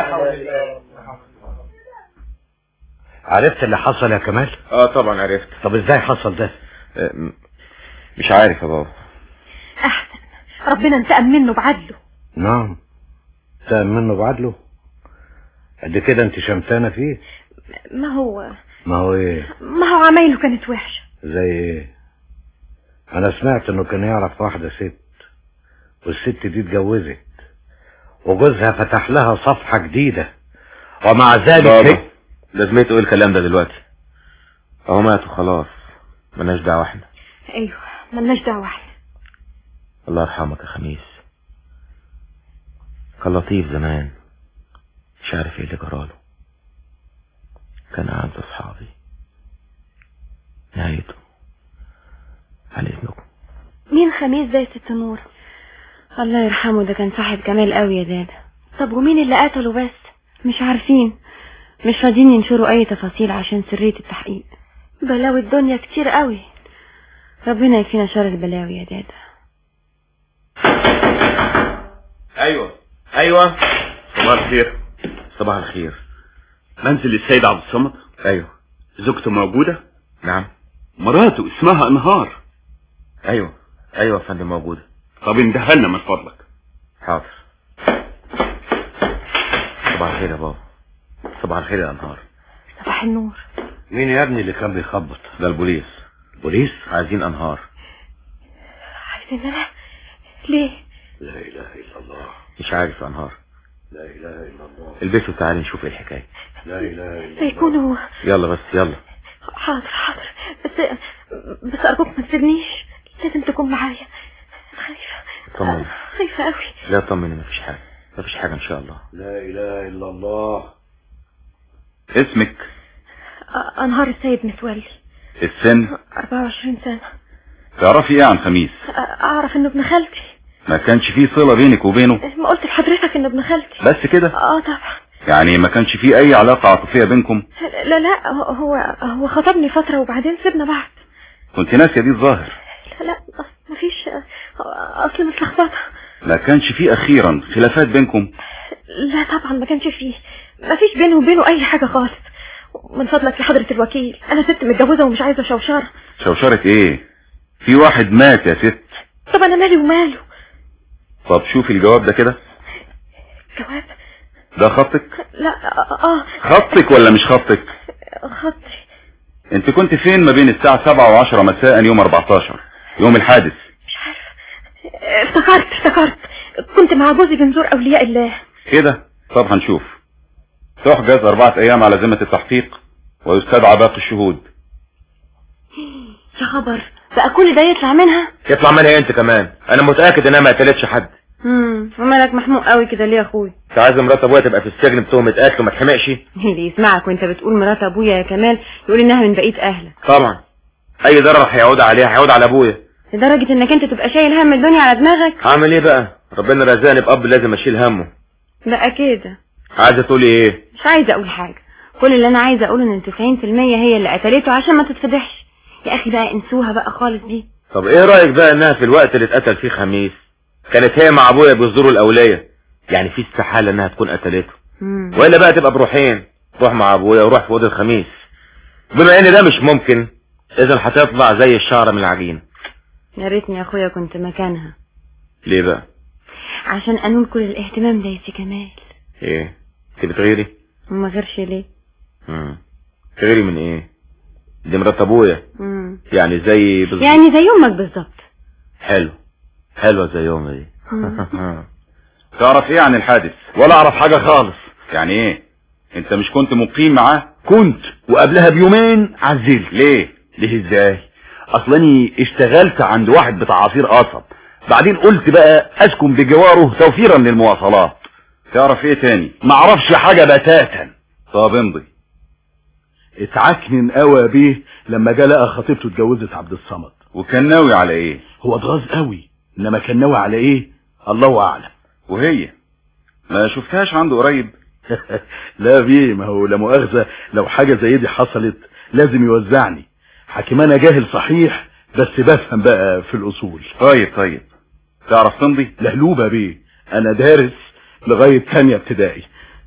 عرفت اللي حصل يا كمال؟ اه طبعا عرفت. طب ازاي حصل ده؟ اه مش عارف يا بابا. احسن ربنا انتقم منه بعدله. نعم انتقم منه بعدله؟ قد كده انت شمتانه فيه؟ ما هو ما هو ايه؟ ما هو عمايله كانت وحشة. زي ايه؟ انا سمعت انه كان يعرف واحدة ست، والست دي اتجوزت وجوزها فتح لها صفحة جديدة، ومع ذلك بابا لازمته ايه الكلام ده دلوقتي؟ اهو ماتوا خلاص، مالناش دعوة احنا. ايوه مالناش دعوة احنا. الله يرحمك يا خميس، كان لطيف زمان، مش عارف ايه اللي جراله. كان اعز اصحابي، نهايته عليه خميس زي ست نور. الله يرحمه، ده كان صاحب كمال قوي يا دادا. طب ومين اللي قتله بس؟ مش عارفين، مش راضيين ينشروا اي تفاصيل عشان سرية التحقيق. بلاوي الدنيا كتير قوي. ربنا يكفينا شر البلاوي يا دادا. ايوه ايوه صباح الخير. صباح الخير. منزل السيد عبد الصمد؟ ايوه. زوجته موجودة؟ نعم. مراته اسمها انهار؟ ايوه ايوه يا فندم موجودة. طب اندهلنا من فضلك. حاضر. صباح الخير يا بابا. صباح الخير يا انهار. صباح النور. مين يا ابني اللي كان بيخبط؟ ده البوليس. بوليس؟ عايزين انهار. عايزين انا؟ ليه؟ لا اله الا الله. مش عارف يا انهار. لا اله الا الله. البسوا تعالي نشوف ايه الحكايه. لا اله الا الله. سيكونوا. يلا بس يلا. حاضر حاضر، بس بس ارجوك ما تسيبنيش، لازم تكون معايا. خايفه. طمني. خايفه قوي. لا طمني، مفيش حاجه مفيش حاجه ان شاء الله. لا اله الا الله. اسمك؟ انهار السيد متولي. السن؟ أربعة وعشرين سنة. تعرفي ايه عن خميس؟ اعرف انه ابن خالتي. ما كانش فيه صلة بينك وبينه؟ ما قلت لحضرتك انه ابن خالتي. بس كده؟ اه طبعا. يعني ما كانش فيه اي علاقة عاطفية بينكم؟ لا لا، هو هو خطبني فترة وبعدين سيبنا بعض. كنت ناسية دي الظاهر؟ لا لا، ما فيش، اصل متلخبطة. ما كانش فيه اخيرا خلافات بينكم؟ لا طبعا ما كانش فيه، ما فيش بينه وبينه اي حاجة خالص. من فضلك يا حضرة الوكيل، انا ست متجوزة ومش عايزة شوشرة. شوشرة ايه؟ في واحد مات يا ست. طب انا مالي وماله؟ طب شوفي الجواب ده كده. جواب؟ ده خطك؟ لا. اه خطك ولا مش خطك؟ خطي. انت كنت فين ما بين الساعة سبعة وعشرة مساء يوم اربعتاشر يوم الحادث؟ مش عارف. افتكرت افتكرت كنت مع جوزي بنزور اولياء الله. كده؟ طب هنشوف. تحجز اربعة ايام على ذمة التحقيق ويستدعى باقي الشهود. يا خبر، بقى كل ده يطلع منها؟ يطلع منها انت كمان. انا متأكد انها ما قتلتش حد. امم ومالك محموق قوي كده ليه يا اخوي؟ انت عايز مرات ابويا تبقى في السجن بتهمة قتل وما تحمقش؟ اللي يسمعك وانت بتقول مرات ابويا يا كمال يقول انها من بقية اهلك. طبعا اي ضرر هيعود عليها هيعود على ابويا، لدرجة انك انت تبقى شايل هم الدنيا على دماغك. هعمل ايه بقى؟ ربنا رزقني باب لازم اشيل همه. لا كده. عايزه تقولي ايه؟ مش عايزه اقول حاجة، كل اللي انا عايزه اقوله ان تسعين في المية هي اللي قتلته عشان ما تتفضحش. يا اخي بقى انسوها بقى خالص دي. طب ايه رأيك بقى انها في الوقت اللي اتقتل فيه خميس كانت هي مع ابويا بيزوروا الاولية؟ يعني في استحالة انها تكون قتلته. مم. والا بقى تبقى بروحين، روح مع ابويا وروح في اوضه الخميس. بما ان ده مش ممكن اذا هتطلع زي الشعرة من العجين. يا ريتني يا اخويا كنت مكانها. ليه بقى؟ عشان انول كل الاهتمام ده يا سي كمال. ايه انت بتغيري؟ وما غيرش ليه؟ امم تغيري من ايه؟ دي مرات ابويا. امم يعني زي بالظبط. يعني زي امك بالظبط. حلو حلوه زي امي دي. تعرف ايه عن الحادث؟ ولا اعرف حاجة خالص. يعني ايه؟ انت مش كنت مقيم معاه؟ كنت، وقبلها بيومين عزلت. ليه؟ ليه ازاي؟ اصلاني اشتغلت عند واحد بتاع عصير قصب، بعدين قلت بقى اسكن بجواره توفيرا للمواصلات. تعرف ايه تاني؟ معرفش حاجة بتاتا. طب امضي. اتعكنن قوي بيه لما جه لقى خطيبته اتجوزت عبد الصمد. وكان ناوي على ايه؟ هو اتغاظ قوي، انما كان ناوي على ايه الله اعلم. وهي ما شفتهاش عنده قريب؟ لا بيه، ما هو لا مؤاخذة لو حاجة زي دي حصلت لازم يوزعني. حكيم انا جاهل صحيح بس بفهم بقى في الاصول. طيب طيب تعرف تمضي؟ لهلوبة بيه، انا دارس لغاية تانية ابتدائي.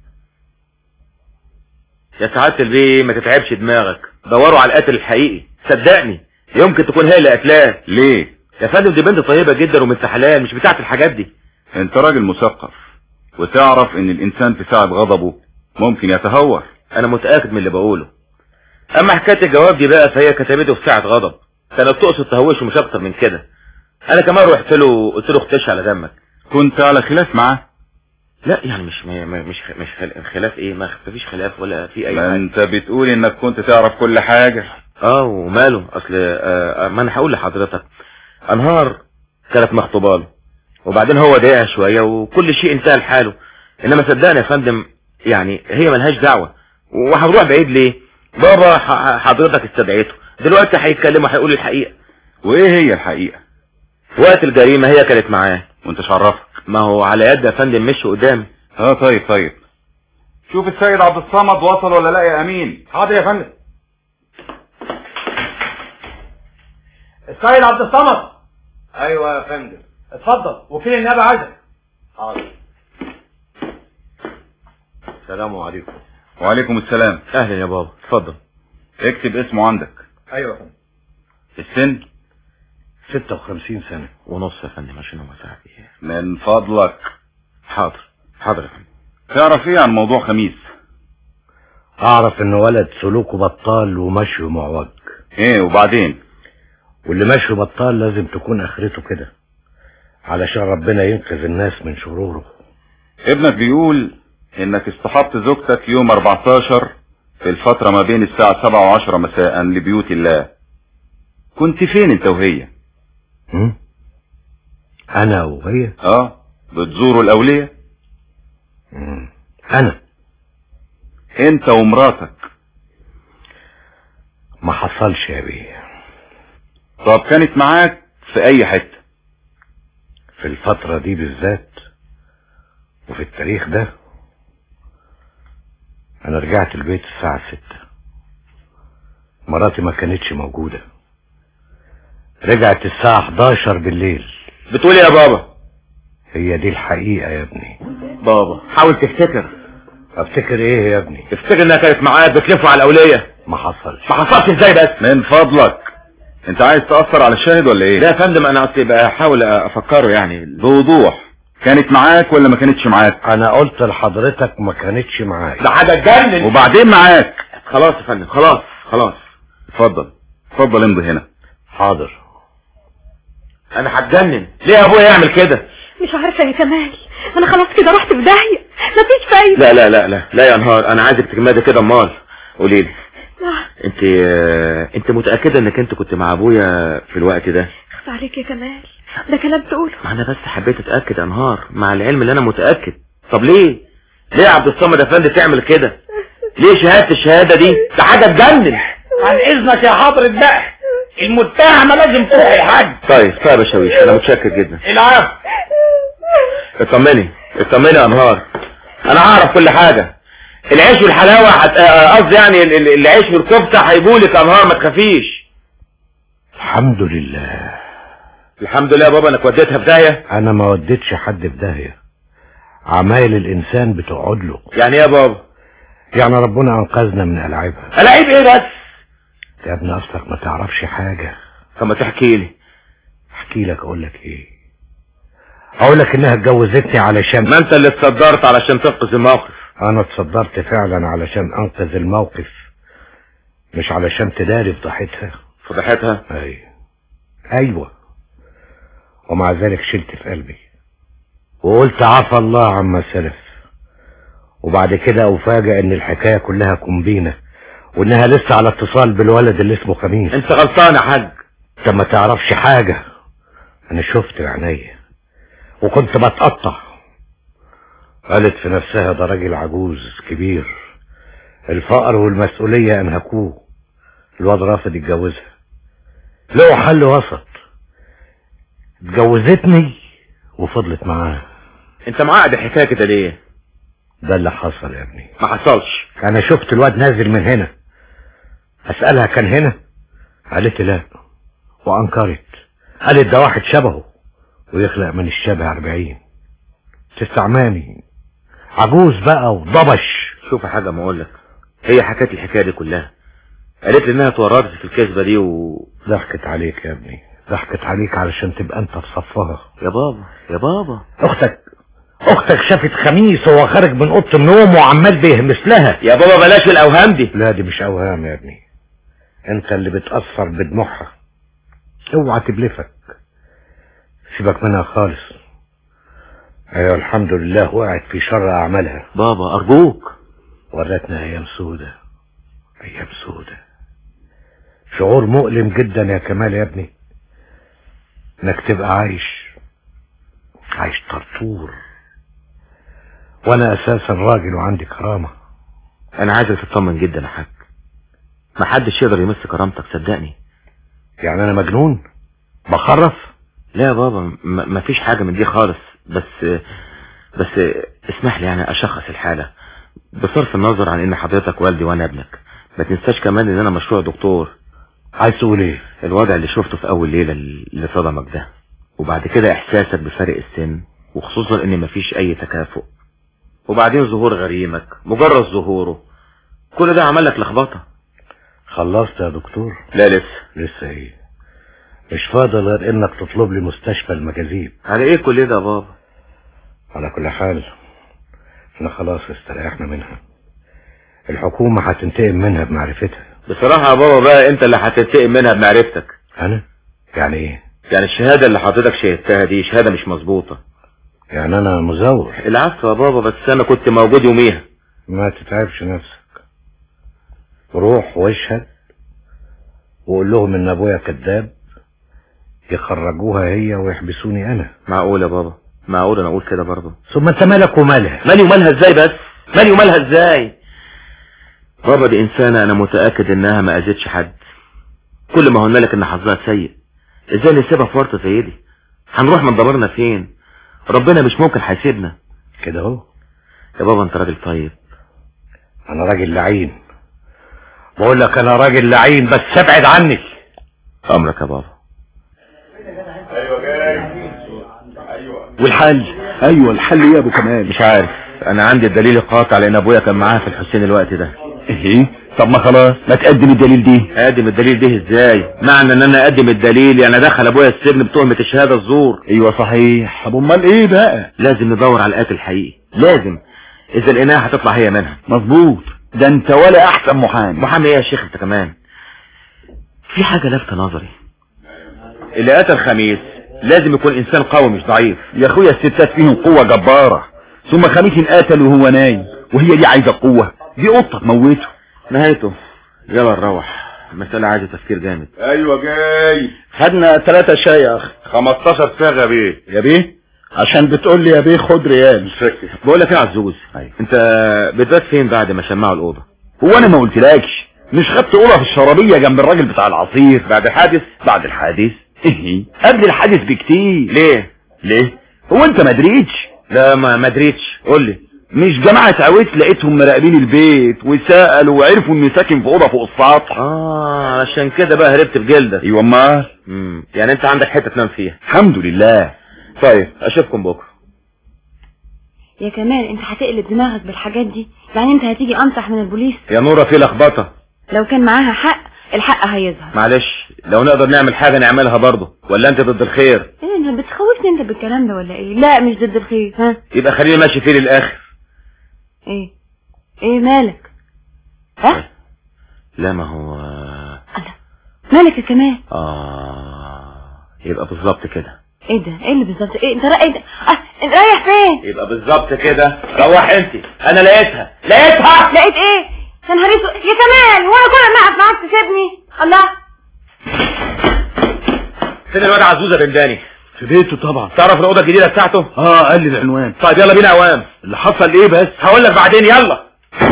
يا سعادة البيه ما تتعبش دماغك، دوروا على القاتل الحقيقي. صدقني يمكن تكون هي اللي قتلاه. ليه؟ يا فندم دي بنت طيبة جدا ومن حلال، مش بتاعت الحاجات دي. انت راجل مثقف وتعرف ان الانسان في ساعة غضبه ممكن يتهور. انا متأكد من اللي بقوله. اما حكاية الجواب دي بقى فهي كتبته في ساعة غضب، كانت تقصد تهوشه مش اكتر من كده. انا كمان رحت له قلت له اختش على دمك. كنت على خلاف معاه؟ لا يعني مش مش مش خلاف ايه، ما فيش خلاف ولا في اي ما حاجة. انت بتقول انك كنت تعرف كل حاجة. اه وماله، اصل آه ما انا هقول لحضرتك. انهار كانت مخطوبه له وبعدين هو ضايقها شويه وكل شيء انتهى لحاله. انما صدقني يا فندم يعني هي ملهاش دعوه، وهنروح بعيد ليه؟ بابا حضرتك استدعيته دلوقتي هيتكلم وهيقول الحقيقه. وايه هي الحقيقه؟ وقت الجريمة هي كانت معاه. وانت عرفك؟ ما هو على يد يا فندم مشي قدامي. اه طيب طيب شوف السيد عبد الصمد وصل ولا لا يا امين. حاضر يا فندم. السيد عبد الصمد. ايوه يا فندم. اتفضل، وكيل النيابه عايزك. حاضر. السلام عليكم. وعليكم السلام. اهلا يا بابا، اتفضل. اكتب اسمه عندك. ايوه يا فندم. السن ستة وخمسين سنة ونص يا فندم عشان هو ساعة ايه. من فضلك. حاضر حاضر يا فندم. تعرف ايه عن موضوع خميس؟ اعرف انه ولد سلوكه بطال ومشيه معوج. ايه وبعدين؟ واللي مشيه بطال لازم تكون اخرته كده علشان ربنا ينقذ الناس من شروره. ابنك بيقول انك اصطحبت زوجتك يوم اربعتاشر في الفترة ما بين الساعة سبعة وعشرة مساء لبيوت الله. كنت فين انت وهي؟ هم؟ انا وهي؟ اه بتزوروا الاولياء؟ مم. انا انت ومراتك؟ ما حصلش يا بيه. طب كانت معاك في اي حتة؟ في الفترة دي بالذات وفي التاريخ ده انا رجعت البيت الساعة ستة. مراتي ما كانتش موجودة، رجعت الساعة حداشر بالليل. بتقول ايه يا بابا؟ هي دي الحقيقة يا ابني. بابا حاول تفتكر. افتكر ايه يا ابني؟ افتكر انها كانت معاك بتلفوا على الاولية. ما حصلش. ما حصلش ازاي بس؟ من فضلك انت عايز تأثر على الشاهد ولا ايه؟ لا يا فندم انا قلت بحاول افكره يعني بوضوح. كانت معاك ولا ما كانتش معاك؟ انا قلت لحضرتك ما كانتش معاك. ده حاجة تجنن. وبعدين معاك. خلاص يا فندم خلاص خلاص. اتفضل اتفضل امضي هنا. حاضر. انا هتجنن. ليه يا ابويا يعمل كده؟ مش عارفه يا كمال، انا خلاص كده رحت في داهيه، مفيش فايده. لا لا لا لا لا يا نهار، انا عايزك تجمدي كده. امال قولي لي انت انت متاكده انك انت كنت مع ابويا في الوقت ده؟ اخف عليك يا كمال، ده كلام تقوله. ما انا بس حبيت اتاكد يا نهار، مع العلم اللي انا متاكد. طب ليه ليه يا عبد الصمد افندي تعمل كده؟ ليه شهاده الشهاده دي؟ ده حاجه تجنن. عن اذنك يا حضرة بقى، المتهمة لازم تروح الحاج. طيب طيب يا شاويش، انا متشكر جدا. العفو. اطمني اطمني يا انهار، انا اعرف كل حاجة. العيش والحلاوة قصدي يعني العيش والكفتة هيجولك يا انهار، ما تخافيش. الحمد لله. الحمد لله يا بابا. انك وديتها في داهية؟ انا ما وديتش حد في داهية، عمايل الانسان بتقعد له. يعني ايه يا بابا؟ يعني ربنا انقذنا من العيبها. العيب ايه بس يا ابني؟ اصلك ما تعرفش حاجة. طب ما تحكي لي. احكي لك اقول لك ايه؟ اقول لك انها اتجوزتني علشان ما انت اللي اتصدرت علشان تنقذ الموقف. انا اتصدرت فعلا علشان انقذ الموقف، مش علشان تداري فضحتها. فضحتها؟ ايوه ايوه. ومع ذلك شلت في قلبي وقلت عفى الله عما سلف، وبعد كده افاجئ ان الحكاية كلها كومبينة، وانها لسه على اتصال بالولد اللي اسمه خميس. انت غلطان يا حاج. انت ما تعرفش حاجة، انا شفت بعينيا وكنت بتقطع. قالت في نفسها ده راجل عجوز كبير، الفقر والمسؤولية انهكوه. الواد رافض يتجوزها، لقوا حل وسط، اتجوزتني وفضلت معاه. انت معقد الحكاية كده ليه؟ ده اللي حصل يا ابني. ما حصلش. انا شفت الواد نازل من هنا، اسألها كان هنا؟ قالت لا، وانكرت. قالت ده واحد شبهه ويخلق من الشبه اربعين. تستعماني عجوز بقى وضبش. شوف يا حاجة ما اقولك، هي حكت الحكاية دي كلها، قالت لي انها اتورطت في الكذبة دي و ضحكت عليك يا ابني، ضحكت عليك علشان تبقى انت في صفها. يا بابا يا بابا، اختك اختك شافت خميس وهو خارج من اوضه النوم وعمال بيهمس لها. يا بابا بلاش الاوهام دي. لا دي مش اوهام يا ابني، انت اللي بتأثر بدموعها. اوعى تبلفك، سيبك منها خالص. ايوه الحمد لله وقعت في شر اعمالها. بابا ارجوك. ورتنا ايام سودة، ايام سودة. شعور مؤلم جدا يا كمال يا ابني، انك تبقى عايش عايش طرطور، وانا اساسا راجل وعندي كرامة. انا عايزك تطمن جدا يا حاج، محدش يقدر يمس كرامتك صدقني. يعني انا مجنون بخرف؟ لا يا بابا ما فيش حاجة من دي خالص، بس بس اسمح لي يعني اشخص الحالة بصرف النظر عن ان حضرتك والدي وانا ابنك. ما تنساش كمان ان انا مشروع دكتور. عايز تقول ايه؟ الوضع اللي شفته في اول ليلة اللي صدمك ده، وبعد كده احساسك بفرق السن، وخصوصا ان مفيش اي تكافؤ، وبعدين ظهور غريمك مجرد ظهوره، كل ده عمل لك لخبطه. خلصت يا دكتور؟ لا لسه. لسه ايه؟ مش فاضل غير انك تطلب لي مستشفى المجاذيب. على ايه كل ده يا بابا؟ على كل حال احنا خلاص استريحنا منها، الحكومة هتنتقم منها بمعرفتها. بصراحة يا بابا بقى انت اللي هتنتقم منها بمعرفتك. انا؟ يعني ايه؟ يعني الشهادة اللي حضرتك شهدتها دي شهادة مش مظبوطة. يعني انا مزور؟ العفو يا بابا، بس انا كنت موجود يوميها. ما تتعبش نفسك، روح واشهد وقول لهم ان ابويا كذاب، يخرجوها هي ويحبسوني انا. معقول يا بابا؟ معقول انا اقول كده برضه؟ ثم انت مالك ومالها؟ مالي ومالها ازاي بس؟ مالي ومالها ازاي؟ بابا دي انسانة انا متأكد انها ما اذتش حد، كل ما قلنا لك ان حظها سيء. ازاي نسيبها في ورطة زي دي؟ هنروح من ضميرنا فين؟ ربنا مش ممكن هيسيبنا كده اهو. يا بابا انت راجل طيب. انا راجل لعين، بقول لك انا راجل لعين، بس ابعد عني. امرك يا بابا. ايوه جاي. والحل؟ ايوه الحل ايه يا ابو كمال؟ مش عارف، انا عندي الدليل القاطع لان ابويا كان معاها في الحسين الوقت ده. ايه؟ طب ما خلاص ما تقدم الدليل دي. اقدم الدليل ده ازاي؟ معنى ان انا اقدم الدليل يعني ادخل ابويا السجن بتهمة الشهادة الزور. ايوه صحيح. طب امال ايه بقى؟ لازم ندور على القاتل الحقيقي، لازم. اذا لقيناها هتطلع هي منها. مظبوط. ده انت ولا احسن محامي. محامي ايه يا شيخ انت كمان؟ في حاجة لفت نظري، اللي قتل خميس لازم يكون انسان قوي مش ضعيف. يا اخويا الستات فيهم قوة جبارة، ثم خميس انقتل وهو نايم، وهي دي عايزة قوة؟ دي قطة تموته. نهايته يلا نروح، المسألة عايزة تفكير جامد. ايوه جاي. خدنا ثلاثة شاي يا اخي. خمستاشر صاغة يا بيه. يا بيه؟ عشان بتقول لي يا بيه خد ريال. بقول لك ايه يا عزوز، انت بتبات فين بعد ما شمعوا الاوضه؟ هو انا ما قلتلكش مش خدت اوضه في الشرابيه جنب الراجل بتاع العصير بعد الحادث؟ بعد الحادث ايه؟ قبل الحادث بكتير. ليه؟ ليه؟ هو انت ما دريتش؟ لا ما ما دريتش. قول لي. مش جماعه عويس لقيتهم مراقبين البيت وسالوا وعرفوا اني ساكن في اوضه فوق السطح. اه عشان كده بقى هربت بجلدك. ايوه امال. امم يعني انت عندك حته تنام فيها؟ الحمد لله. طيب اشوفكم بكره. يا كمال انت هتقلب دماغك بالحاجات دي؟ يعني انت هتيجي انصح من البوليس؟ يا نورة في لخبطه. لو كان معاها حق الحق هيظهر. معلش لو نقدر نعمل حاجه نعملها برضه، ولا انت ضد الخير؟ ايه انت بتخوفني انت بالكلام ده ولا ايه؟ لا مش ضد الخير. ها يبقى خليني ماشي فيه للاخر. ايه ايه مالك؟ ها لا ما هو انا مالك يا كمال؟ اه يبقى بالظبط كده. ايه ده؟ ايه اللي بالظبط؟ ايه انت رايح؟ اه انت رايح فين؟ يبقى بالظبط كده. روح انت، انا لقيتها. لقيتها. لقيت ايه؟ يا نهار اسود يا كمال، هو انا كل ما اقف معاك تسيبني؟ الله. فين الواد عزوزه بنداني؟ في بيته طبعا. تعرف الاوضه الجديده بتاعته؟ اه قال لي العنوان. طيب يلا بينا اوام. اللي حصل ايه بس؟ هقول لك بعدين. يلا.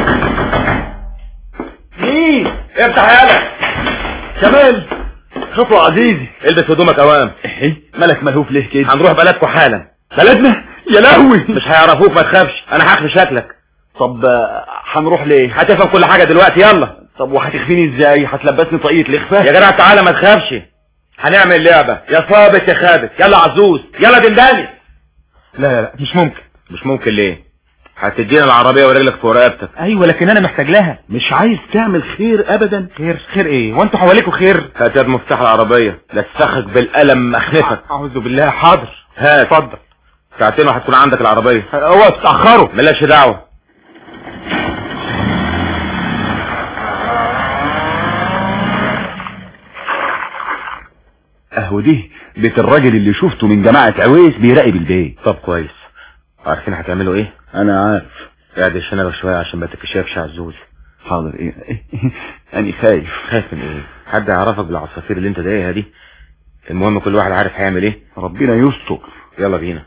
مين؟ افتح يلا. كمال خطوة عزيزي. البس هدومك اوام. ايه مالك ملهوف ليه كده؟ هنروح بلدكم حالا. بلدنا؟ يا لهوي. مش هيعرفوك ما تخافش، انا هخفي شكلك. طب هنروح ليه؟ هتفهم كل حاجه دلوقتي. يلا. طب وهتخفيني ازاي؟ هتلبسني طاقية الاخفاء؟ يا جدع تعالى ما تخافش، هنعمل لعبه يا صابت يا خابت. يلا عزوز يلا دنداني. لا لا لا مش ممكن. مش ممكن ليه؟ هتدينا العربيه ورجلك في رقبتك. ايوه لكن انا محتاج لها. مش عايز تعمل خير ابدا. خير؟ خير ايه؟ وانتوا حواليكوا خير؟ هات يا مفتاح العربيه لا تسخك بالقلم اخنفك. اعوذ بالله. حاضر هات. اتفضل. ساعتين وهتكون عندك العربيه. اوعوا تتاخروا. مالكش دعوه. اهو دي بيت الراجل اللي شفته من جماعة عويس بيراقب البيت. طب كويس. عارفين هتعملوا ايه؟ انا عارف. قاعد الشنبه شويه عشان ما تكشفش عزوز. حاضر. ايه انا خايف. خايف من ايه؟ حد يعرفك بالعصافير اللي انت دايقها دي؟ المهم كل واحد عارف هيعمل ايه. ربنا يستر. يلا بينا.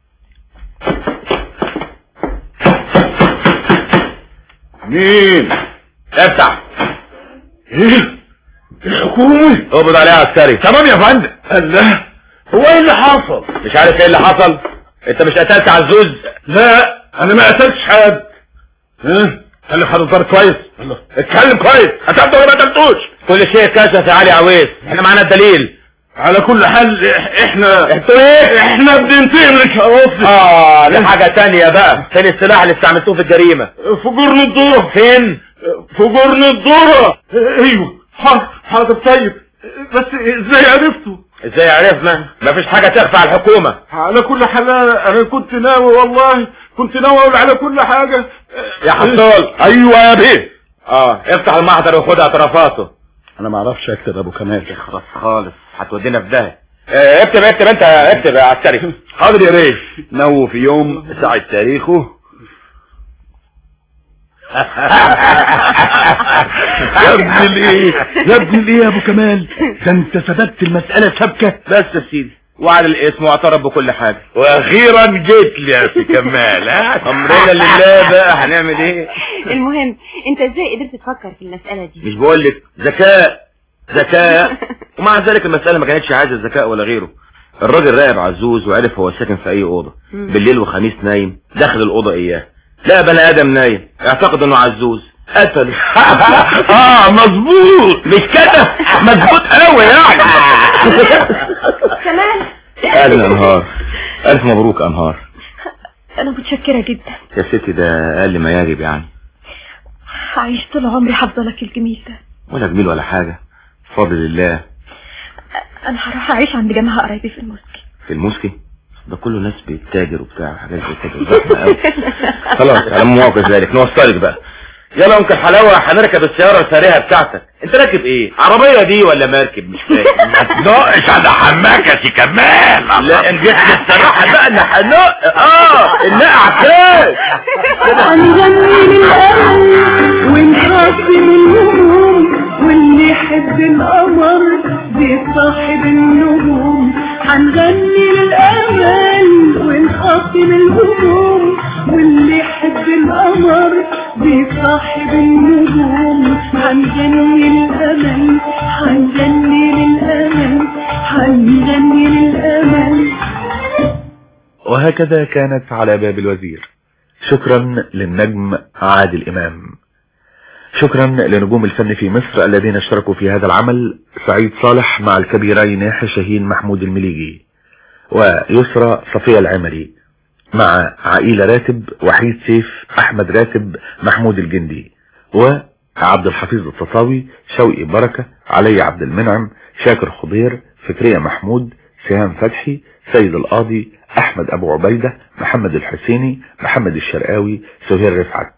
مين؟ افتح. ايه الحكومة؟ اقبض عليها عسكري. تمام يا فندم. الله هو ايه اللي حصل؟ مش عارف ايه اللي حصل؟ انت مش قتلت عزوز؟ لا انا ما قتلتش حد. ها خلي حضرتك كويس، اتكلم كويس، قتلته ولا ما قتلتوش؟ كل شيء كشف يا علي عويس، احنا معانا الدليل. على كل حال احنا انتوا ايه؟ احنا بننتقم للشرطة. اه دي حاجة تانية بقى. فين السلاح اللي استعملتوه في الجريمة؟ في جرن الدورة. فين؟ في جرن الدورة. ايوه حاضر حاضر. طيب بس ازاي عرفتوا؟ ازاي عرفنا؟ مفيش حاجة تخفى على الحكومة. على كل حال انا كنت ناوي، والله كنت ناوي اقول على كل حاجة. يا حصول. ايوه يا بيه. اه افتح المحضر وخد اعترافاته. انا ما اعرفش اكتب ابو كمال. خلاص خالص هتودينا في داهية. اه اكتب اكتب انت اكتب يا عسكري. حاضر يا بيه. نو في يوم ساعة تاريخه. يا ابن الايه يا ابن الايه يا ابو كمال، ده انت سببت المسألة سبكة. بس يا سيدي وعلى الاسم واعترف بكل حاجة. واخيرا جيت لي يا سي كمال. ها امرنا لله بقى، هنعمل ايه؟ المهم انت ازاي قدرت تفكر في المسألة دي؟ مش بقول لك ذكاء ذكاء ومع ذلك المسألة ما كانتش عايزة ذكاء ولا غيره. الراجل راقب عزوز وعرف هو ساكن في اي اوضة. بالليل وخميس نايم داخل الاوضة اياه، لا بني ادم نايم اعتقد انه عزوز قتل. اه مظبوط. مش كده؟ مظبوط قوي يعني. كمان اهلا انهار، الف مبروك انهار. انا متشكرة جدا يا ستي ده اقل ما يجب يعني. عايش طول عمري حافظلك الجميل ده. ولا جميل ولا حاجة بفضل الله. انا هروح اعيش عند جماعة قرايبي في المسكي. في المسكي؟ ده كله ناس بيتاجر وبتاع حاجات زي كده زحمة قوي. خلاص على مواقف ذلك نوصلك بقى. يلا انت الحلاوة هنركب السيارة الفارهة بتاعتك. انت راكب ايه؟ عربية دي ولا مركب؟ مش فاهم. ما تنقش على حماك يا سي كمال. لا ان جيت للصراحة بقى انا هنق اه النقع كده. هنغني للأمل ونخاصم الهموم، واللي يحب القمر بيصاحب النجوم. هنغني للأمل ونخاصم الهموم، واللي يحب القمر بيصاحب النجوم. هنغني للأمل هنغني للأمل هنغني للأمل. وهكذا كانت على باب الوزير. شكرا للنجم عادل إمام. شكرا لنجوم الفن في مصر الذين اشتركوا في هذا العمل: سعيد صالح مع الكبيرين شاهين محمود المليجي، ويسرى صفية العمري، مع عائلة راتب وحيد سيف أحمد راتب محمود الجندي، وعبد الحفيظ التطاوي شوقي بركة علي عبد المنعم شاكر خضير فكرية محمود سهام فتحي سيد القاضي أحمد أبو عبيدة محمد الحسيني محمد الشرقاوي سهير رفعت،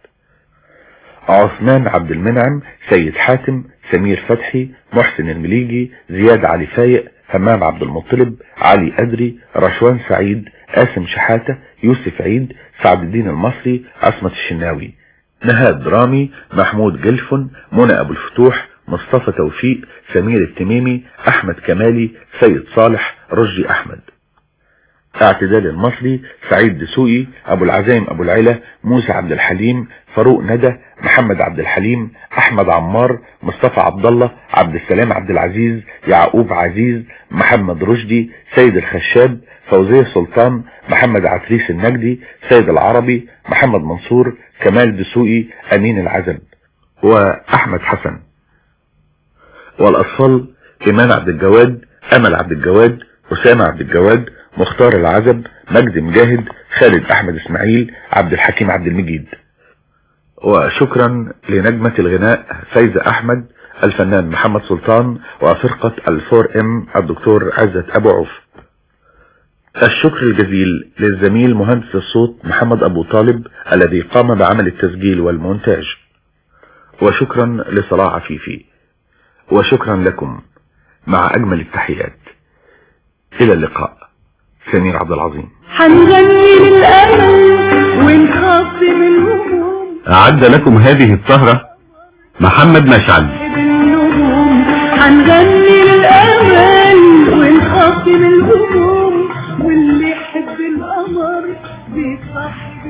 عثمان عبد المنعم سيد حاتم سمير فتحي محسن المليجي زياد علي فايق همام عبد المطلب علي أدري رشوان سعيد قاسم شحاتة يوسف عيد سعد الدين المصري عصمت الشناوي، نهاد رامي محمود جلفن منى أبو الفتوح مصطفى توفيق سمير التميمي أحمد كمالي سيد صالح رشدي أحمد، اعتدال المصري سعيد دسوقي أبو العزايم أبو العلا موسى عبد الحليم فاروق ندى محمد عبد الحليم أحمد عمار مصطفى عبد الله عبد السلام عبد العزيز يعقوب عزيز محمد رشدي سيد الخشاب فوزية سلطان محمد عتريس النجدي سيد العربي محمد منصور كمال دسوقي أمين العزب وأحمد حسن، والأطفال إيمان عبد الجواد أمل عبد الجواد أسامة عبد الجواد مختار العزب مجد مجاهد خالد أحمد إسماعيل عبد الحكيم عبد المجيد. وشكرا لنجمة الغناء فايزة أحمد الفنان محمد سلطان وفرقة الفور ام الدكتور عزت أبو عوف. الشكر الجزيل للزميل مهندس الصوت محمد أبو طالب الذي قام بعمل التسجيل والمونتاج. وشكرا لصلاح عفيفي. وشكرا لكم مع أجمل التحيات. إلى اللقاء. سمير عبد العظيم. هنغني للأمل ونخاصم الهموم. أعد لكم هذه السهرة محمد مشعل. هنغني